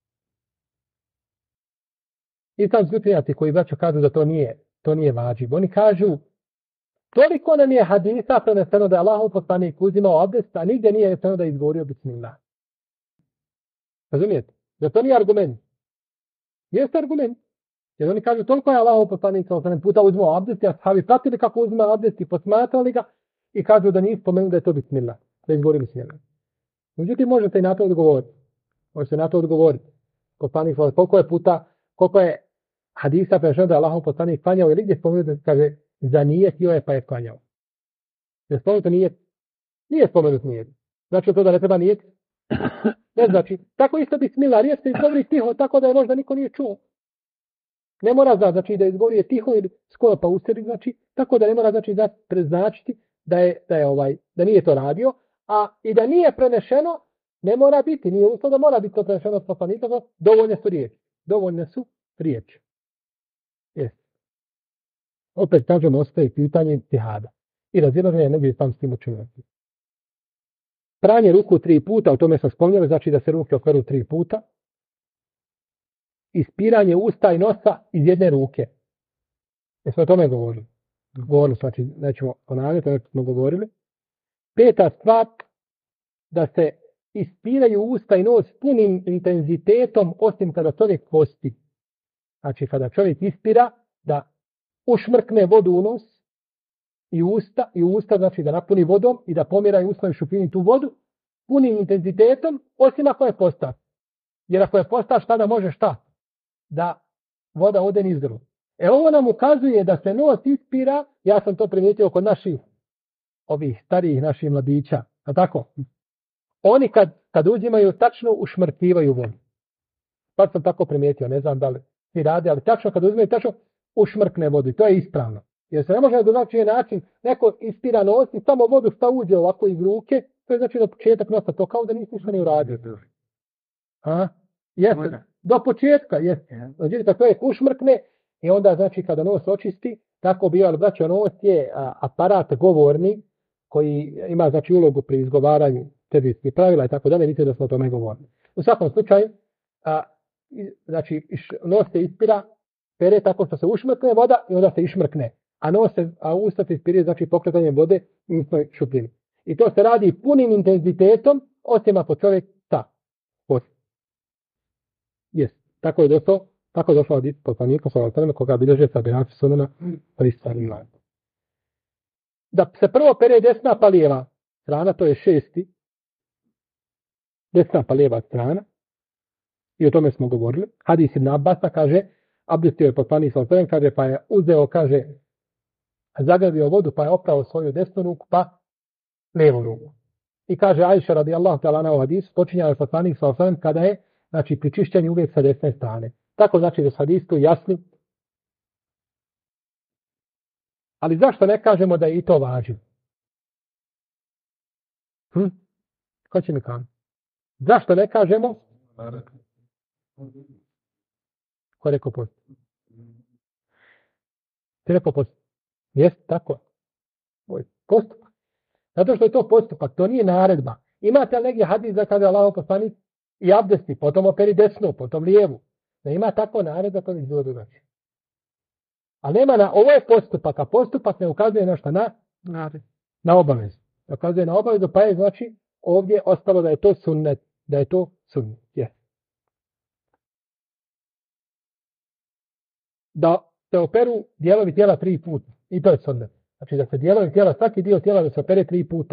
Islamski učenjaci koji braćo kažu da to nije vađib. Oni kažu, toliko nam je hadisa preneseno da je Allahov poslanik uzimao abdest, a nigdje nije rečeno da je izgovorio bismillah. Razumijete? Da to nije argument. Jeste argument. Jer oni kažu, toliko je Allahov poslanik puta uzimao abdest, a sahabi pratili kako uzima abdest i posmatrali ga i kažu da nije spomenuli da je to bismillah. Da je izgovorio bismillah. Međutim, možete i na to odgovoriti. Možete na to odgovoriti. Poslanik, koliko je hadisa prešao da je Allahov poslanik klanjao ili gdje spomenuto, kaže, zanijetio je pa je klanjao. Je spomenuto nijet? Nije spomenuto nijet. Znači to da ne treba nijet? Ne znači. Tako isto bismillah, riječ se izgovori tiho, tako da je možda niko nije čuo. Ne mora znači da izgovori tiho ili skoro pa usred, znači, tako da ne mora znači da preznačiti da nije to radio, a i da nije prenešeno, ne mora biti, nije uslov da mora biti to prenešeno od poslanika, dovoljne su riječi. Dovoljne su riječi. Yes. Opet kažemo, ostaje pitanje ijtihada. I razilaženje ne bi sam s tim učinjati. Pranje ruku 3 puta, o tome sam spomnjali, znači da se ruke okreću 3 puta. Ispiranje usta i nosa iz jedne ruke. Jesmo o tome govorili? Govorili, znači nećemo ponavljati, ono smo govorili. 5. stvar, da se ispiraju usta i nos punim intenzitetom, osim kada čovjek posti. Znači, kada čovjek ispira, da ušmrkne vodu u nos i usta, znači da napuni vodom i da pomjera i ustom i šupini tu vodu, punim intenzitetom, osim ako je postav. Jer ako je postav, tada može šta? Da voda ode niz grlu. Ovo nam ukazuje da se nos ispira, ja sam to primijetio kod naših, ovih starijih naših mladića, a tako? Oni kad uzimaju, tačno ušmrkivaju vodu. Pa sam tako primijetio, ne znam da li svi rade, ali tačno kad uzimaju, tačno ušmrkne vodu i to je ispravno. Jer se ne može na drugačiji način, neko ispira nos i samo vodu šta uđe ovako iz ruke, to je znači do početak nosa, to kao da nisi ništa ne uradio. Jeste, do početka, jeste. Znači, da čovjek ušmrkne i onda, znači, kada nos očisti, tako bio, ali braćo, nos je aparat govorni koji ima, znači, ulogu pri izgovaranju terminskih pravila i tako dalje, vidite da smo o tome govorili. U svakom slučaju, znači, nos se ispira, pere tako što se ušmrkne voda i onda se išmrkne. A usta se ispiruje, znači, pokretanjem vode u usnoj šupljini. I to se radi punim intenzitetom, osim ako čovjek posti. Jest. Tako je došao hadis poslanika sallallahu alejhi koga bilježe Taberani Sunana pristani. Da se prvo pere desna pa lijeva strana, to je 6. Desna pa lijeva strana. I o tome smo govorili. Hadis ibn Abbasa kaže, abdestio je poslanik sallallahu alejhi kaže, pa je uzeo, kaže, zagrabio vodu, pa je oprao svoju desnu ruku, pa lijevu ruku. I kaže Ajša radijallahu ta'ala na hadis, počinjao je poslanik sallallahu alejhi kada je, znači, pri čišćenju uvijek sa desne strane. Tako znači da su hadisi tu jasni. Ali zašto ne kažemo da je i to važno? Ko će mi kažem? Zašto ne kažemo? Ko je rekao post? Ti rekao post? Jeste, tako. Postupak. Zato što je to postupak, to nije naredba. Imate li negdje hadis da kaže Allahov poslanik i abdesti, potom operi desnu, potom lijevu. Da ima tako naredba, to ne bilo drugačije. A nema ovo je postupak, a postupak ne ukazuje na šta? Na obavezu. Ukazuje na obavezu, pa je znači ovdje ostalo da je to sunnet. Da je to sunnet. Yes. Da se operu dijelovi tijela 3 puta. I to je sunnet. Znači da se dijelovi tijela, svaki dio tijela da se opere 3 puta.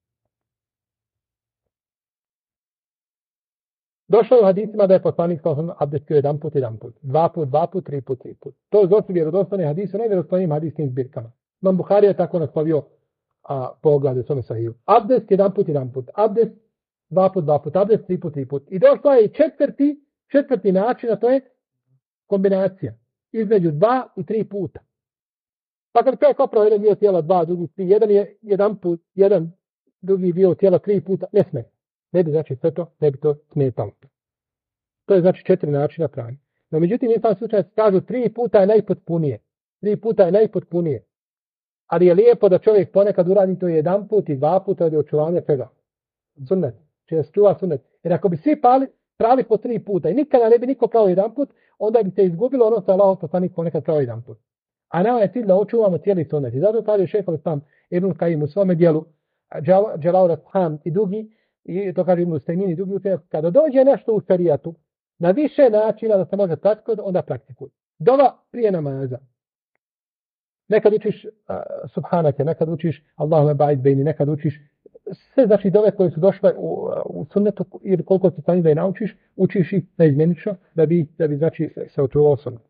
Došlo je u hadisima da je poslanik abdestio jedan put, 2 put, 3 put. To je zosu vjerodostojne hadise, ne vjerodostojnim hadiskim zbirkama. Imam Buhari je tako naslovio poglade u svome sahiju. Abdest jedan put, abdest 2 put, abdest 3 put. I došlo je četvrti način, a to je kombinacija između 2 i 3 puta. Pa kad čovjek opravo jedan dio tijela 2, drugi 3, jedan je jedan put, jedan drugi dio tijela 3 puta, ne sme. Ne bi znači sve to, ne bi to smetalo. To je znači 4 načina pranja. No međutim, jedan slučaj kažu 3 puta je najpotpunije. 3 puta je najpotpunije. Ali je lijepo da čovjek ponekad uradi to 1 put i 2 puta od očuvanja čega? Sunnet. Če se čuva sunnet. Jer ako bi svi prali po 3 puta i nikada ne bi niko prao 1 put, onda bi se izgubilo ono što je Allahov poslanik ponekad prao 1 put. A nama je cilj da očuvamo cijeli sunnet. I zato kaže šejh al-Islam Ibn Kajim u svome dijelu Dželal al-Afham i drugi, i to kaže Ibn Ustajmin i drugi učenjaci, kada dođe nešto u šerijatu na više načina da se može praktikovati, onda praktikuj. Dova prije namaza. Nekad učiš subhanake, nekad učiš Allahume ba'id bejni, nekad učiš sve znači dove koje su došle u sunnetu ili koliko se stani da je naučiš, učiš ih neizmjenično da bi znači se očuvao sunnet.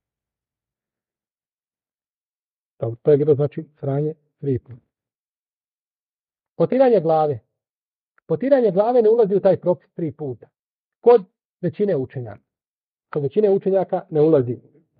To je bilo znači sranje 3 puta. Potiranje glave. Potiranje glave ne ulazi u taj propis 3 puta. Kod većine učenjaka. Kod većine učenjaka ne ulazi.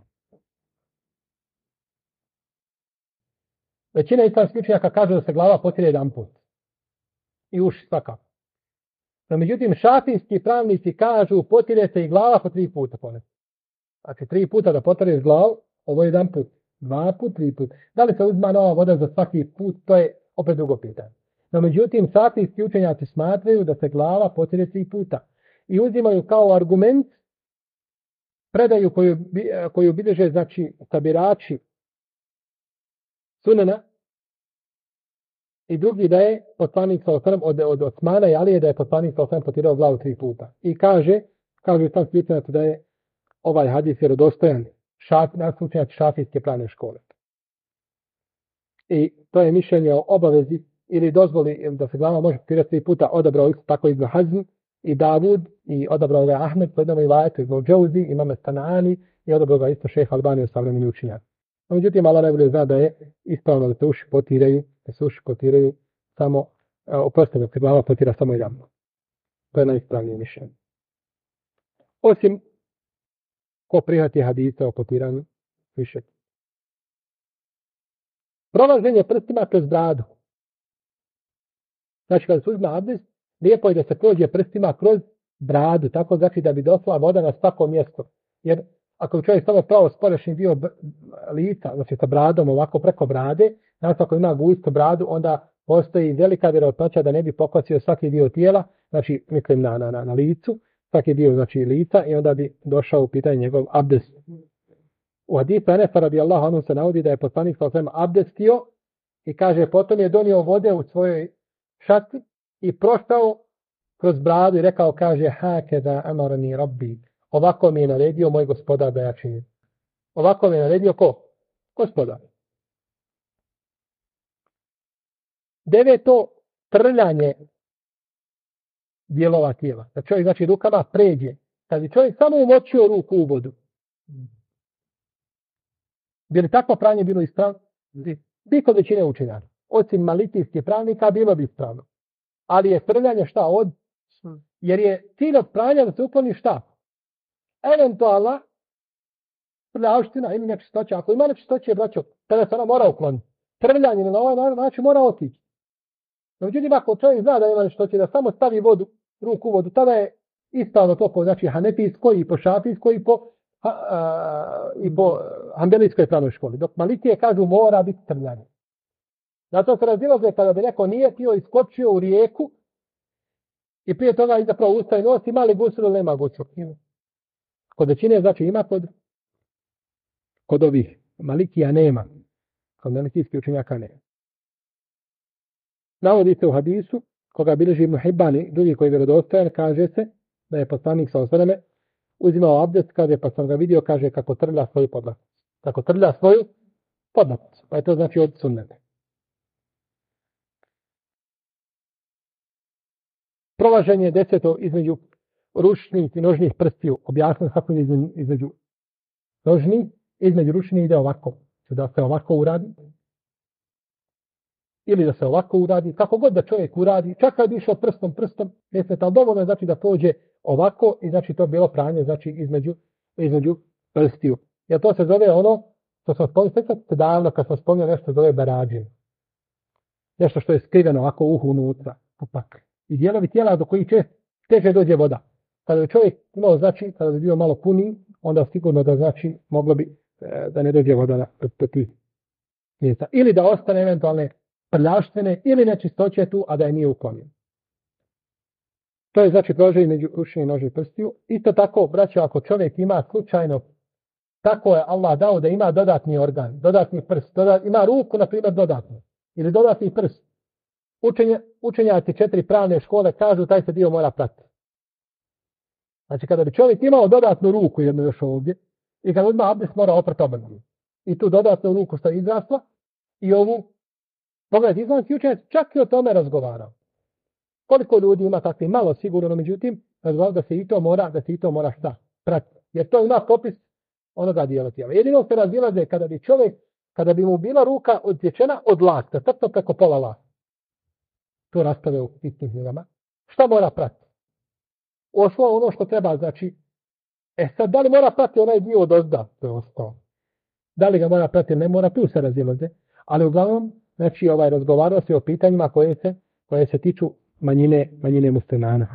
Većina islamskih učenjaka kaže da se glava potire 1 put. I uši svakako. No međutim, šafijski pravnici kažu potire se i glava po 3 puta. Znači 3 puta da potireš glavu, ovo je 1 put. 2 put, 3 put. Da li se uzma nova voda za svaki put, to je opet drugo pitanje. No međutim, šafijski učenjaci smatraju da se glava potire 3 puta. I uzimaju kao argument predaju koju bilježe, znači, tabirači Sunana i drugi da je poslanik od Osmana i Alije da je poslanik potirao glavu 3 puta. I kažu tam spitnati da je ovaj hadis je vjerodostojan učenjaci šafijske pravne škole. I to je mišljenje o obavezi ili dozvoli da se glava može potirati 3 puta, odabrao isto tako Ibn Hazm i Davud i odabrao ga Ahmed po jednom rivajetu Ibn Džauzi, Imam Stanani i odabrao ga isto šejh Albani u savremeni učenjaci. Međutim, Allah najbolje zna da je ispravno da se uši potiraju samo oprostite, da se glava potira samo jedan. To je najispravnije mišljenje. Osim ko prihvati hadise o potiranju više. Prolaženje prstima kroz bradu. Znači, kada se uzme abdest, lijepo je da se prođe prstima kroz bradu, tako znači da bi došla voda na svako mjesto. Jer ako čovjek samo pravo spoljašnji dio lica, znači sa bradom ovako preko brade, znači ako ima gustu bradu, onda postoji velika vjerojatnoća da ne bi pokvacio svaki dio tijela, znači mislim na licu, svaki dio znači lica i onda bi došao u pitanje njegov abdest. U hadisu Enesa radijallahu anhu se navodi da je poslanik sallallahu alejhi ve sellem abdestio i kaže potom je donio vode u svojoj šatri i prošao kroz bradu i rekao, kaže, hakeza amarani rabbi, ovako mi je naredio moj gospodar da ja činim. Ovako mi je naredio ko? Gospodar. 9. trljanje dijelova tijela. Da čovjek znači rukama pređe. Kad bi čovjek samo umočio ruku u vodu, bi li takvo pranje bilo ispravno? Bi kod većine učenjaka. Osim malitijskih pravnika bilo bi ispravno. Ali je trljanje šta od? Jer je cilj od pranja da se ukloni šta? Eventualna prljavština ili nečistoća. Ako ima nečistoće, braćo, tada se ona mora ukloniti. Trljanje na ovaj način mora otići. Međutim, ako čovjek zna da ima nečistoće, da samo stavi vodu, ruku u vodu, tada je ispravno to po znači hanefijskoj i po šafijskoj i po hanbelijskoj pravnoj školi. Dok malitije kažu mora biti trljanje. Zato se razilaze kada bi neko nije htio iskočio u rijeku i prije toga i zapravo ustaje nos, ima li gusul ili nema gusul. Kod većine znači ima, kod ovih malikija nema. Kod malikijskih učenjaka nema. Navodi se u hadisu, koga bilježi Ibn Hibban i drugi koji je vjerodostojan, kaže se da je poslanik sa osvrame uzimao abdest, kaže, pa sam ga vidio, kaže, kako trlja svoju podlakticu. Kako trlja svoju podlakticu. Pa je to znači od sunnete. Prolaženje 10. između ručnih i nožnih prstiju. Objasno kako između nožnih, između ručnih ide ovako. Da se ovako uradi. Ili da se ovako uradi. Kako god da čovjek uradi. Čak kad išao prstom, ali dovoljno znači da prođe ovako i znači to bilo pranje znači između prstiju. Jer to se zove ono, što smo spominjali davno kad smo spominjali nešto zove barađin. Nešto što je skriveno ovako uhu unutra. Upak. I dijelovi tijela do kojih teže dođe voda. Kada bi čovjek imao znači, kada bi bio malo puniji, onda sigurno da znači moglo bi da ne dođe voda na mjesta. Ili da ostane eventualne prljavštvene ili nečistoće tu, a da je nije uklonjen. To je znači prolaženje među ručnih i nožnih prstiju. Isto tako, braćo, ako čovjek ima slučajno, tako je Allah dao da ima dodatni organ, dodatni prst, ima ruku, na primjer, dodatno. Ili dodatni prst. Učenjaci 4 pravne škole kažu taj se dio mora pratiti. Znači kada bi čovjek imao dodatnu ruku jednu još ovdje i kada ima abdest mora oprati oba. I tu dodatnu ruku što je izrasla i ovu pogledajte, islamski učenjaci čak i o tome razgovarao. Koliko ljudi ima takvi malo sigurno, međutim razgovarao da se i to mora šta pratiti. Jer to ima propis onoga dijela tijela. Jedino se razilaze kada bi mu bila ruka odsječena od lakta, tako preko pola lakta. To rasprave u hitnim knjigama. Šta mora pratiti? Ošlo ono što treba, znači, sad da li mora pratiti onaj dio od ozda, to je ostalo. Da li ga mora pratiti, ne mora, tu se razilaze. Ali uglavnom, znači, razgovarao se o pitanjima koje se tiču manjine muslimana.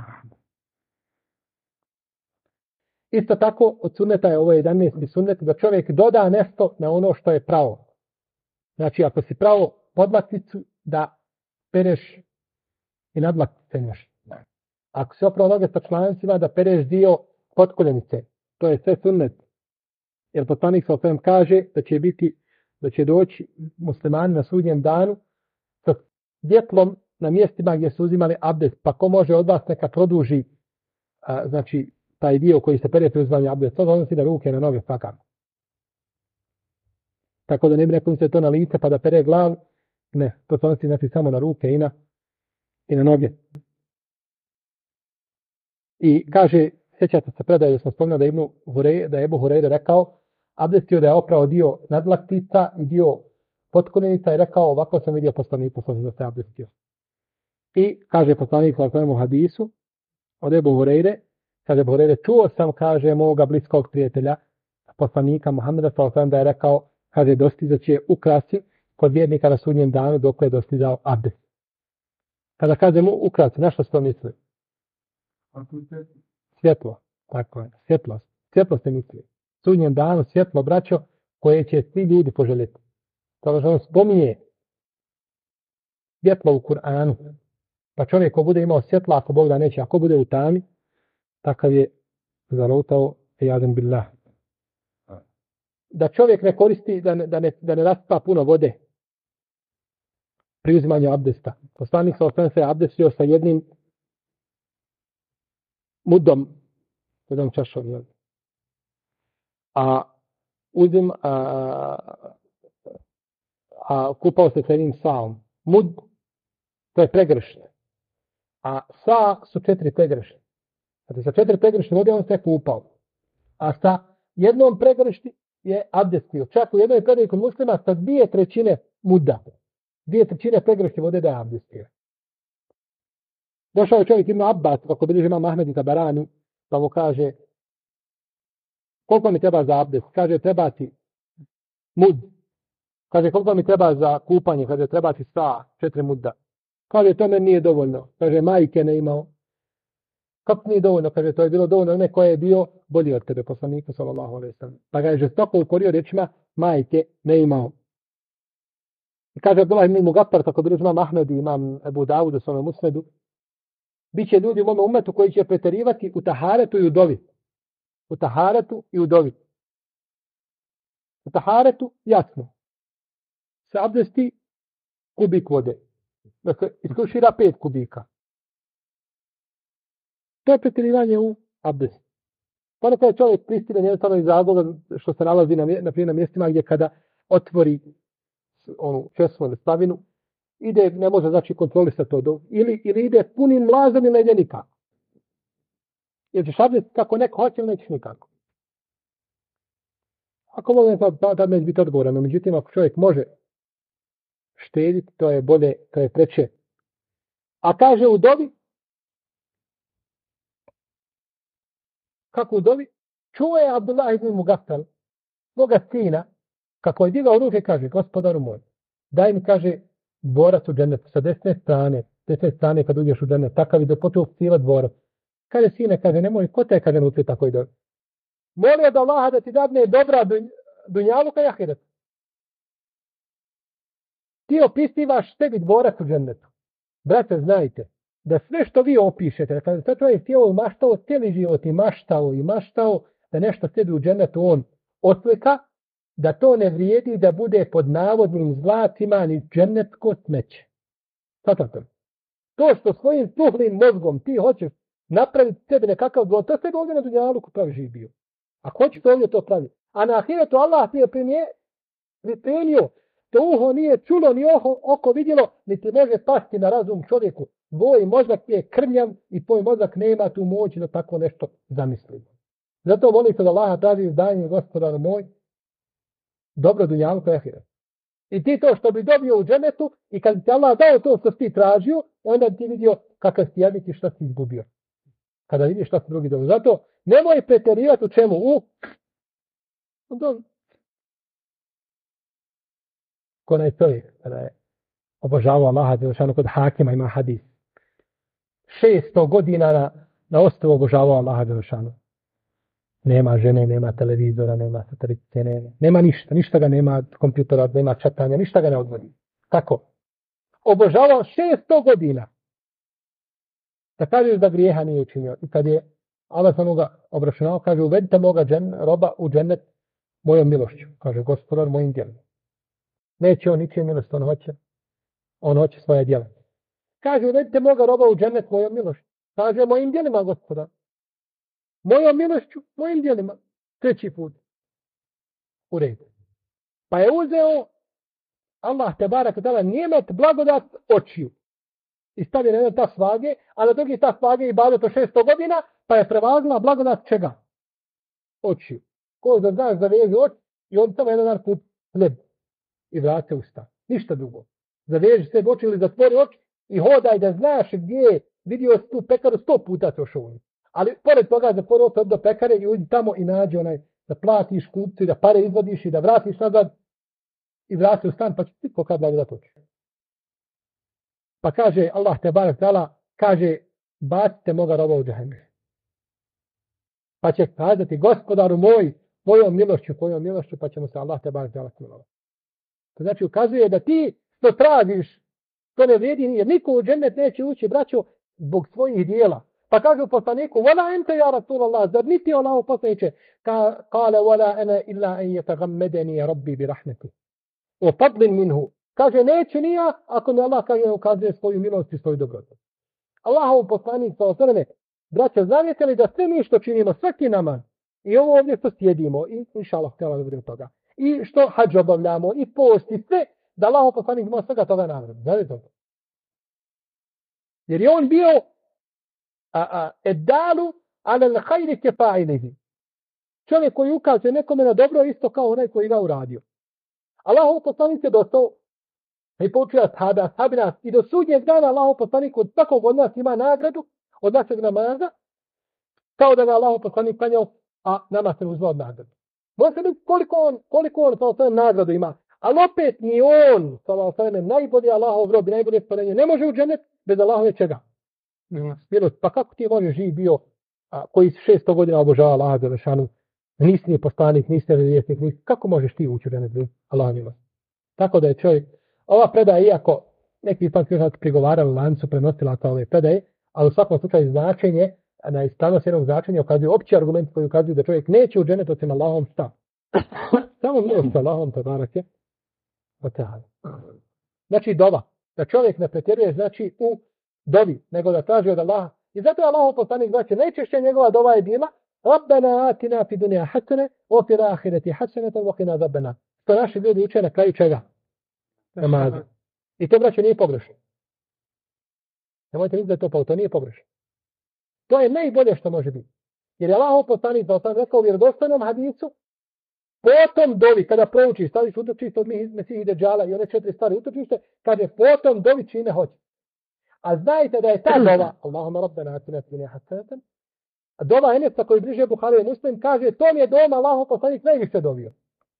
Isto tako, od sunneta je ovo 11. sunnet, da čovjek doda nešto na ono što je pravo. Znači, ako si pravo podlakticu, da pereš i nadlaktice nešto. Ako si opravo noge sa člancima, da pereš dio potkoljenice. To je sve sunnet. Jer poslanik sa osvijem kaže da će doći muslimani na sudnjem danu sa djetlom na mjestima gdje su uzimali abdest. Pa ko može od vas neka produži znači taj dio koji se pere pri uzmanju abdesta, to se odnosi na ruke i na noge svakako. Tako da ne bi neko mislio to na lice pa da pere glavu, ne, to se odnosi znači samo na ruke i na noge. I kaže, sjećate se predaje da sam spomenuo da je Ebu Hureyre rekao, abdestio da je oprao dio nadlaktica i dio potkoljenica i rekao, ovako sam vidio poslaniku da se abdestio. I kaže poslanik u hadisu od Ebu Hureyre, kaže Ebu Hureyre, čuo sam, kaže, moga bliskog prijatelja, poslanika Muhammeda sallallahu da je rekao, kaže, dostizaće ukrasi kod vjernika na sudnjem danu dok je dostizao abdest. Kada kažemo ukrasi, na što se to misli? Svjetlo, tako je, svjetlost. Svjetlo se misli. Sudnjem danu svjetlo, braćo, koje će svi ljudi poželjeti. To što on spominje svjetlo u Kur'anu. Pa čovjek ko bude imao svjetla, ako Bog da neće, ako bude u tami, takav je zarotao jadan billah. Da čovjek ne koristi, da ne raspa puno vode pri uzimanju abdesta. Poslanik se abdestio sa jednim mudom, jednom čašom. A kupao se sa jednim saom. Mud, to je pregršne. A sa su 4 pregršne. Znači sa 4 pregršne vode on se kupao. A sa jednom pregršti je abdestio. Čak u jednoj predaji kod muslima sa 2/3 muda. 2/3 pregršti vode da je abdestio. Došao je čovjek Ibn Abbas, kako bilježi Imam Ahmed i Tabarani, pa mu kaže, koliko mi treba za abdest? Kaže, treba ti mud. Kaže, koliko mi treba za kupanje? Kaže, treba ti sa 4 muda. Kaže, to meni nije dovoljno. Kaže, majke ne imao. Kako nije dovoljno? Kaže, to je bilo dovoljno onaj koji je bio bolji od tebe, poslanika sallallahu alejhi ve sellem. Pa ga je žestoko ukorio riječima, majke ne imao. I kaže, Abdullah ibn Mugaffar, kako bilježi Imam Ahmed i Imam Ebu Davud u svome musnedu, biće ljudi u mome umetu koji će preterivati u taharetu i u dovi. U taharetu i u dovi. U taharetu, jasno. Se abdesti kubik vode. Dakle, iskušira 5 kubika. To je preterivanje u abdesti. Pa nekada je čovjek pristilen jednostavno iz razloga što se nalazi na mjestima gdje kada otvori onu česmu ili stavinu, ide, ne može znači kontrolisati to, ili ide punim mlazom ili ne ide nikako. Jer ćeš abdest kako neko hoće ili nećeš nikako. Ako može, tad neće biti odgovorano. Međutim, ako čovjek može štediti, to je bolje, to je preče. A kaže u dovi, kako u dovi, čuo je Abdullah ibn Mugaffal, svoga sina, kako je digao ruke, kaže, gospodaru moj, daj mi, kaže, dvorac u džennetu, sa desne strane kad uđeš u džennet, takav i da počeo cijela dvorac. Kaže, sine, kaže, nemoj, ko te, kaže, nauči tako i dobi. Molio da Allaha da ti dadne dobra dunjaluka i ahiret. Ti opisivaš sebi dvorac u džennetu. Brate, znajte, da sve što vi opišete, kada to čovjek htio maštao, cijeli život i maštao, da nešto sebi u džennetu on oslika, da to ne vrijedi da bude pod navodnim zlacima ni džennetsko smeće. Svatate. To što svojim tuhlim mozgom ti hoćeš napraviti sebi nekakav dvorac, to sebi ovdje na dunjaluku pravi živ bio. Ako hoćeš to ovdje to pravi. A na ahiretu Allah ti je pripremio, to uho nije čulo, ni oko vidjelo, niti može pasti na razum čovjeku. Tvoj mozak je krnjav i tvoj mozak nema tu moć da tako nešto zamisli. Zato molim se da Allah traži zdanje, gospodaru moj, dobro dunjaluku i ahiret. I ti to što bi dobio u dženetu i kad ti Allah dao to što ti tražio, onda ti vidio kakav si jadnik i šta si izgubio. Kada vidiš šta si drugi dobio. Zato nemoj preterivati u čemu? Konaj čovjek, kada je obožavao Allaha Đelešanu kod Hakima, ima hadis. 600 godina na ostavu obožavao Allaha Đelešanu. Nema žene, nema televizora, nema satelite, nema ništa ga nema, kompjutora, nema čatanja, ništa ga ne odvodi. Kako? Obožavao 600 godina. Da kažeš da grijeha nije učinio. I kad je Allah sam ga obračunao, kaže, uvedite moga roba u džennet mojom milošću. Kaže, gospodar, mojim djelom. Neće on ničije milost, on hoće svoje djela. Kaže, uvedite moga roba u džennet mojom milošću. Kaže, mojim djelima, gospodar. mojom milošću, mojim djelima. 3. put. U redu. Pa je uzeo Allah te barak tada nijemet blagodat očiju. I stavio na jedan tas vage, a na drugi tas vage i bade to 600 godina, pa je prevagla blagodat čega? Očiju. Ko znaš zavezi oči i on tamo jedan dan kup hljeb i vrate usta. Ništa drugo. Zaveži se oči ili zatvori oči i hodaj da znaš gdje je vidio tu pekaru 100 puta to šovni. Ali pored toga zatvori opet do pekare i uđi tamo i nađi onaj da platiš kupcu i da pare izvadiš i da vratiš nazad i vrati u stan pa će ti pokad blagodat oči. Pa kaže Allah te barak ta'ala, kaže bacite moga roba u džehennem. Pa će kazati gospodaru moj, tvojom milošću, pa će mu se Allah te barak ta'ala smilovati. To znači ukazuje da ti što tražiš, to ne vrijedi, jer niko u džennet neće ući, braćo, zbog svojih dijela. Pa kaže u poslaniku, wala ente ja Rasulallah, zar niti Allahu poslaniče, kale wala ene illa en yatagammedeni rabbi bi rahmeti. O fadlin minhu. Kaže, neću ni ja, ako ne Allah kaže, ukazuje svoju milost i svoju dobrotu. Allahov poslanik sa osrme, braćo, znate li da sve mi što činimo, svaki namaz, i ovo ovdje što sjedimo, i inšalah, htjela da budem toga, i što hađ obavljamo, i post, i sve, da Allahov poslanik ima svega toga nagradu. Znate to? Jer je on bio eddalu ala l'hajri kefa'ilihi. Čovjek koji ukazuje nekome na dobro, isto kao onaj koji ga uradio. Allahov poslanik je dostao i poučio ashabi nas i do sudnjeg dana Allahov poslanik od svakog od nas ima nagradu od našeg namaza, kao da ga Allahov poslanik klanjao, a nama se uzme od nagradu. Možete biti koliko on sa nagradu ima, ali opet ni on sa najbolji Allahov rob i najbolje stvorenje ne može u džennet bez Allahove čega? Milost. Pa kako ti možeš živ bio koji 600 godina obožava Allaha Đelešanu, nisi ni poslanik, nisi nevjernik, kako možeš ti ući u džennet bez Allahove milosti? Tako da je čovjek, ova predaja, iako neki islamski prigovarali lancu prenosilaca ove predaje, ali u svakom slučaju značenje, na ispravnost jednog značenja ukazuje opći argument koji ukazuje da čovjek neće u džennet osim Allahom šta? Samo milost Allahom te barake. Znači dova. Da čovjek ne pretjeruje znači u dovi, nego da traži od Allaha. I zato je Allahov poslanik znači najčešće njegova dova je bila Rabbena atina fi dunya hasene, wa fil ahireti hasenatan wa qina adhaban. To naši ljudi uče na kraju čega? Namaza. I to braćo nije pogrešno. Nemojte misliti da je to nije pogrešno. To je najbolje što može biti. Jer je Allahov poslanik rekao u vjerodostojnom hadisu, potom dovi, kada proučiš, staviš utočište od Mesih i Dejjala i one 4 stvari utočište, kaže potom dovi čime hoće. A znajte da je ta dova, Allahumma rabbena atina fid dunya hasanatan, a dova Enesa koji bliže Buhari i Muslim kaže, to mi je doma Allahov poslanik najviše dovio.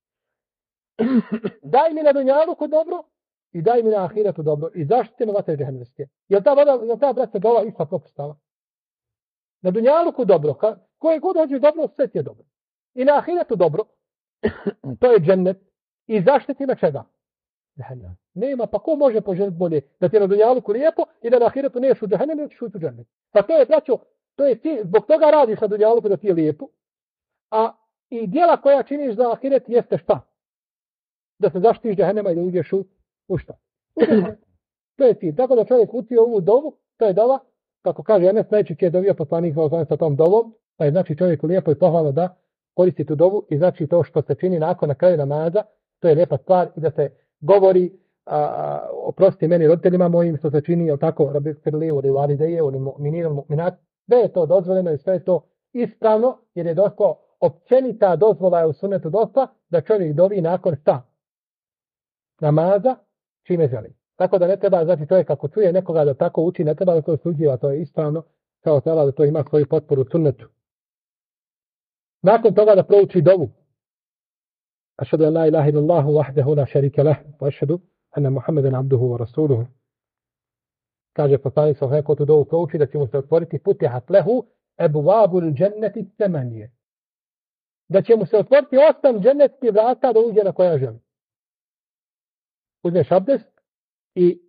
Daj mi na dunjaluku dobro i daj mi na ahiretu dobro i zaštiti me vatre džehennemske. Jel ta braća dova ista propustala? Na dunjaluku dobro, koje god hoće dobro, sve ti je dobro. I na ahiretu dobro, to je džennet. I zaštiti me čega? Džehennem. Nema, pa ko može poželjeti bolje da ti je na dunjaluku lijepo i da na ahiretu neš u džehennem ili ćeš u džennet. Pa to je, braćo, to je ti, zbog toga radiš na dunjaluku da ti je lijepo, a i djela koja činiš za ahiret jeste šta? Da se zaštitiš džehennema i da uđeš u šta? To je cilj. Tako da čovjek uči ovu dovu, to je dova, kako kaže Enes, najčešće je dovio poslanik sa tom dovom, pa je znači čovjeku lijepo i pohvalno da koristi tu dovu i znači to što se čini nakon na kraju namaza, to je lijepa stvar i da se govori oprosti meni roditeljima mojim što se čini, jel tako, rabbi firli ili valideje ili mu'minin, mu'minat, sve je to dozvoljeno i sve je to ispravno, jer je dosta općenita dozvola je u sunnetu dosta da čovjek dovi nakon šta? Namaza, čime želi. Tako da ne treba, znači čovjek ako čuje nekoga da tako uči, ne treba da to suđiva, to je ispravno, kao tela da to ima svoju potporu sunnetu. Nakon toga da prouči dovu. Ašhadu an la ilaha illallahu wahdahu la sharika lah, wa ašhadu anna Muhammeden abduhu wa rasuluhu. Kaže poslanik sa neko tu dovu prouči da će mu se otvoriti futihat lehu ebwabul dženneti temanije. Da će mu se otvoriti 8 džennetskih vrata da uđe na koja želi. Uzmeš abdest i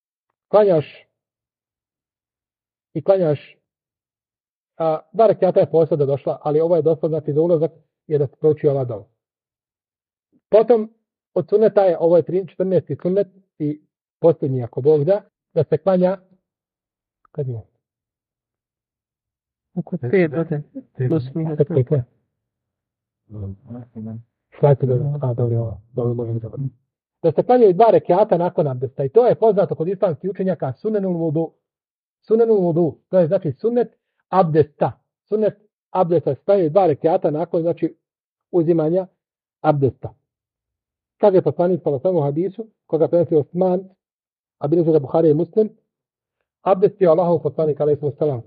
klanjaš dva rekata je posada došla, ali ovo je došlo znači za ulazak je da se prouči ova dova. Potom od sunneta je, ovo je 14. sunnet i posljednji ako Bog da se klanja kad je? Oko 5 do 10. Plus minus. Shvajte dobro, možemo dobro. Da se klanjaju 2 rekata nakon abdesta. I to je poznato kod islamskih učenjaka sunenul vudu. Sunenul vudu. To je znači sunnet abdesta. Sunnet abdesta. Klanjaju 2 rekata nakon znači uzimanja abdesta. Kaže poslanik sallallahu alejhi ve hadisu, koga prenosi Osman, a bilježi ga Buhari i Muslim, abdest je Allahov poslanik alejhi selam.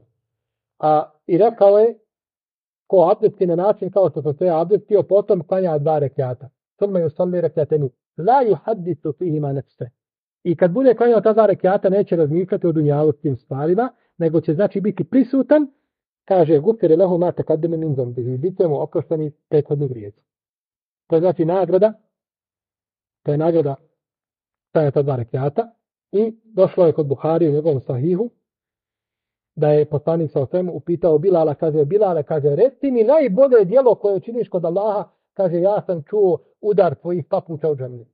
I rekao je, ko abdesti na način kao što se abdestio, potom klanja 2 rekata. Thumma yusalli rak'atayn la yuhaddithu fihima nafsa. I kad bude klanjao ta 2 rekata, neće razmišljati o dunjalučkim stvarima, nego će znači biti prisutan, kaže gufire lehu ma taqaddama min dhanbihi, bit će mu oprošteni prethodni grijesi. To je znači nagrada. To je nagrada klanja ta 2 rekata. I došlo je kod Buhari u njegovom sahihu da je poslanik sa osvemu upitao Bilala, kaže, reci mi najbolje djelo koje činiš kod Allaha, kaže, ja sam čuo udar tvojih papuča u džennetu.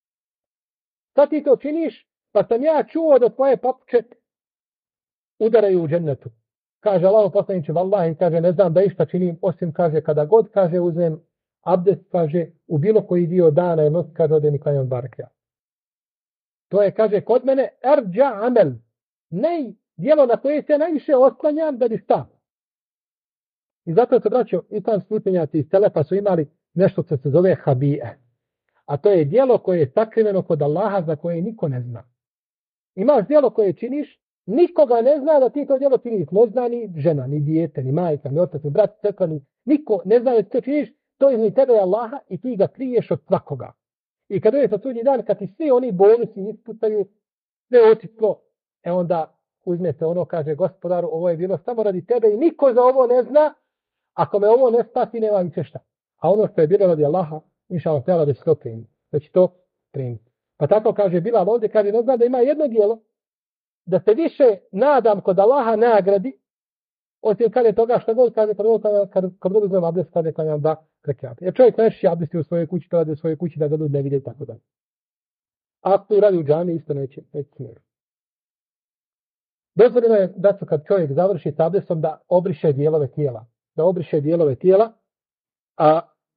Sad ti to činiš, pa sam ja čuo da tvoje papuče udaraju u džennetu. Kaže Allahov poslaniče, vallahi, kaže, ne znam da išta činim, osim, kaže, kada god, kaže, uzmem abdest, kaže, u bilo koji dio dana i noć, kaže, odem i klanjam 2 rekata. To je, kaže, kod mene, erđa amel, djelo na koje se najviše osklanjam da bi šta. I zato se braćo, islamski učenjaci iz Selefa su imali nešto što se zove habije. A to je djelo koje je sakriveno kod Allaha za koje niko ne zna. Imaš djelo koje činiš, nikoga ne zna da ti to djelo činiš. Ne zna ni žena, ni dijete, ni majka, ni otac, ni brat, ni niko ne zna da ti to činiš. To između tebe je Allaha i ti ga kriješ od svakoga. I kad je to sudnji dan, kad ti svi oni bonusi isputaju, sve očitlo, onda uzmete ono, kaže gospodaru, ovo je bilo samo radi tebe i niko za ovo ne zna, ako me ovo ne spasi, nema više šta. A ono što je bilo radi Allaha, inša Allah, tjela da će to primiti. Da će to primiti. Pa tako kaže Bilal ovdje, kaže, ne zna da ima jedno djelo, da se više nadam kod Allaha nagradi, osim kad je toga što god, kaže, kad god uzmem abdest, kada je klanjam 2 rekata. Jer čovjek neši abdesti u svojoj kući, to radi u svojoj kući, da ga ljudi ne vide i tako da. Ako to radi u džami, isto neće smjeru. Dozvoljeno je da su kad čovjek završi s abdestom da obriše dijelove tijela. Da obriše dijelove tijela, a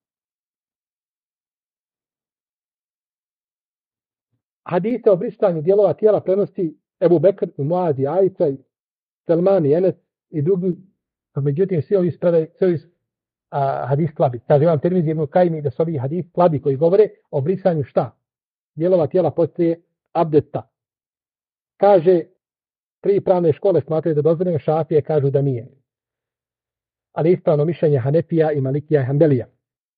hadise o brisanju dijelova tijela prenosi Ebu Bekr i Muaz i Ajca i Selman i Enes i drugi. Međutim, svi ovi hadis slabi. Kaže vam Tirmizi ibn Kajmi da su ovi hadis slabi koji govore o brisanju šta? Dijelova tijela poslije abdesta. Kaže 3 pravne škole smatraju da dozvoljeno, Šafije kažu da nije. Ali ispravno mišljenje Hanefija i Malikija i Hanbelija.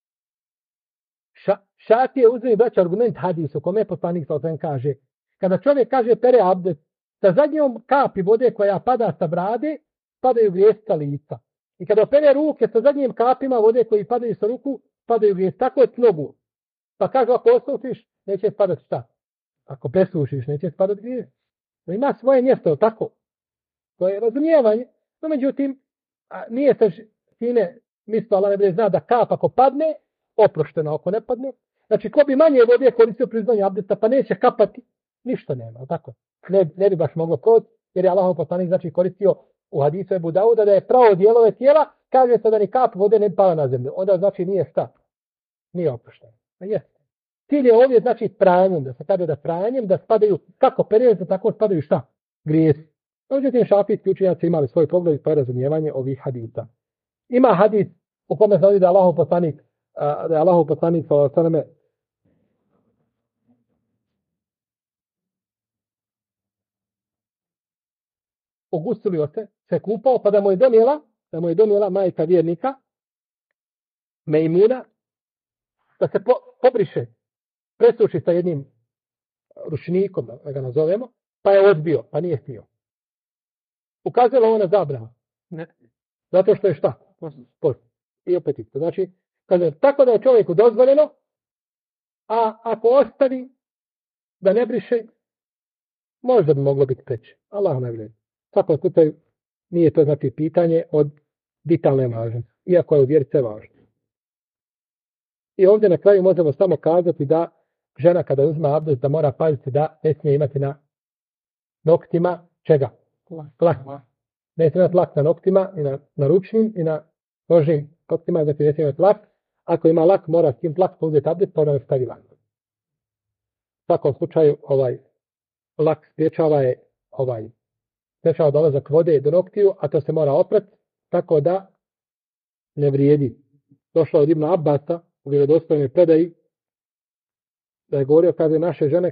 Šafije uzme braća argument hadisu, kome poslanik sallallahu kaže, kada čovjek kaže pere abdest, sa zadnjom kapi vode koja pada sa brade, padaju grijesi sa lica. I kada pere ruke sa zadnjim kapima vode koji padaju sa ruku, padaju grijesi. Tako je s nogu. Pa kaže, ako osušiš, neće spadati šta? Ako presušiš, neće spadati grijesi. Ima svoje mjesto, tako. To je razumijevanje. No, međutim, nije se time mislo, Allah ne bude zna da kap ako padne, oprošteno ako ne padne. Znači, ko bi manje vode koristio pri uzmanju abdesta, pa neće kapati, ništa nema, tako. Ne bi baš moglo proći, jer je Allahov poslanik znači koristio u hadisu Ebu Dauda da je pravo dijelove tijela, kaže se da ni kap vode ne pala na zemlju. Onda znači nije šta? Nije oprošteno. Jeste. Cilj je ovdje znači pranjem, da se kaže da pranjem, da spadaju, kako period, tako spadaju šta? Grijesi. Međutim, šafijski učenjaci imali svoj pogled pa razumijevanje ovih hadisa. Ima hadis u kome se navodi da je Allahov poslanik sallallahu ogustulio se kupao, pa da mu je donijela majka vjernika, Mejmuna, da se pobriše, presuši sa jednim ručnikom, da ga nazovemo, pa je odbio, pa nije htio. Ukazala ona zabrana. Ne. Zato što je šta? Post. I opet isto. Znači, kaže, tako da je čovjeku dozvoljeno, a ako ostavi da ne briše, možda bi moglo biti preče. Allah ne vidi. Svakom slučaju nije to znači pitanje od vitalne važnosti, iako je u vjeri sve važno. I ovdje na kraju možemo samo kazati da žena kada uzme abdest da mora paziti da ne smije imati na noktima čega? Plak. Ne smije imati lak na noktima, i na ručnim, i na nožnim noktima, znači ne smije imati lak. Ako ima lak, mora s tim lak uzeti abdest, pa onda stavi lak. U svakom slučaju, lak sprječava dolazak vode do noktiju, a to se mora oprati, tako da ne vrijedi. Došlo od Ibn Abbasa u vjerodostojnoj predaji da je govorio, kaže naše žene,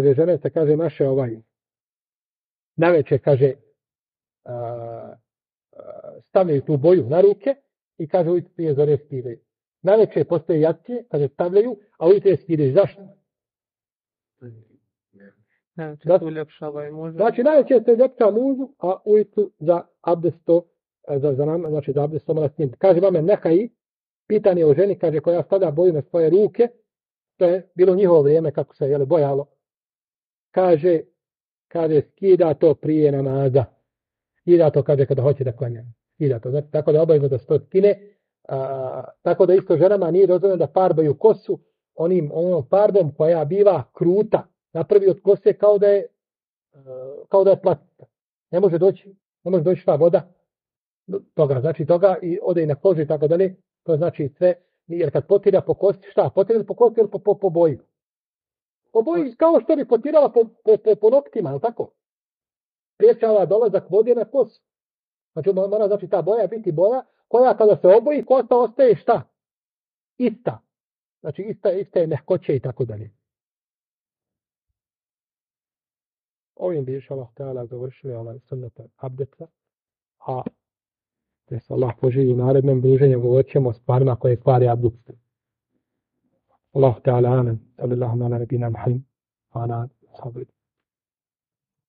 naveče, kaže, stavljaju tu boju na ruke i kaže ujutro prije zore skidaju. Naveče postoje jacije, kaže stavljaju, a ujutro skidaju. Zašto? Znači naveče se ljepša mužu, a ujutro za abdesto, znači za abdesto mora snimiti. Kaže vame Nehai, pitanje o ženi, kaže koja stavlja boju na svoje ruke, to je bilo njihovo vrijeme kako se bojalo. Kaže skida to prije namaza. Skida to, kaže, kada hoće da klanja. Skida to. Znači, tako da obavezno da se to skine. Tako da isto ženama nije dozvoljeno da farbaju kosu onom farbom koja biva kruta. Napravi od kose kao da je plastika. Ne može doći ta voda toga i ode i na kožu i tako dalje. To znači sve, jer kad potira po kosti, šta? Potira po kosti ili po boji? Po boji kao što bi potirala po noktima, je li tako? Priječava dolazak vode na kosu. Znači mora ta boja biti boja koja kada se oboji, kosta ostaje šta? Ista. Znači ista je mehkoće i tako dalje. Ovim bi inša Allah završili sunnet abdesta, a da se Allah poživi u narednom druženju, govorit ćemo o stvarima koje kvari abdest. Allah ta'ala amen. Sallallahu ala nabina Muhammed. Ana sabri.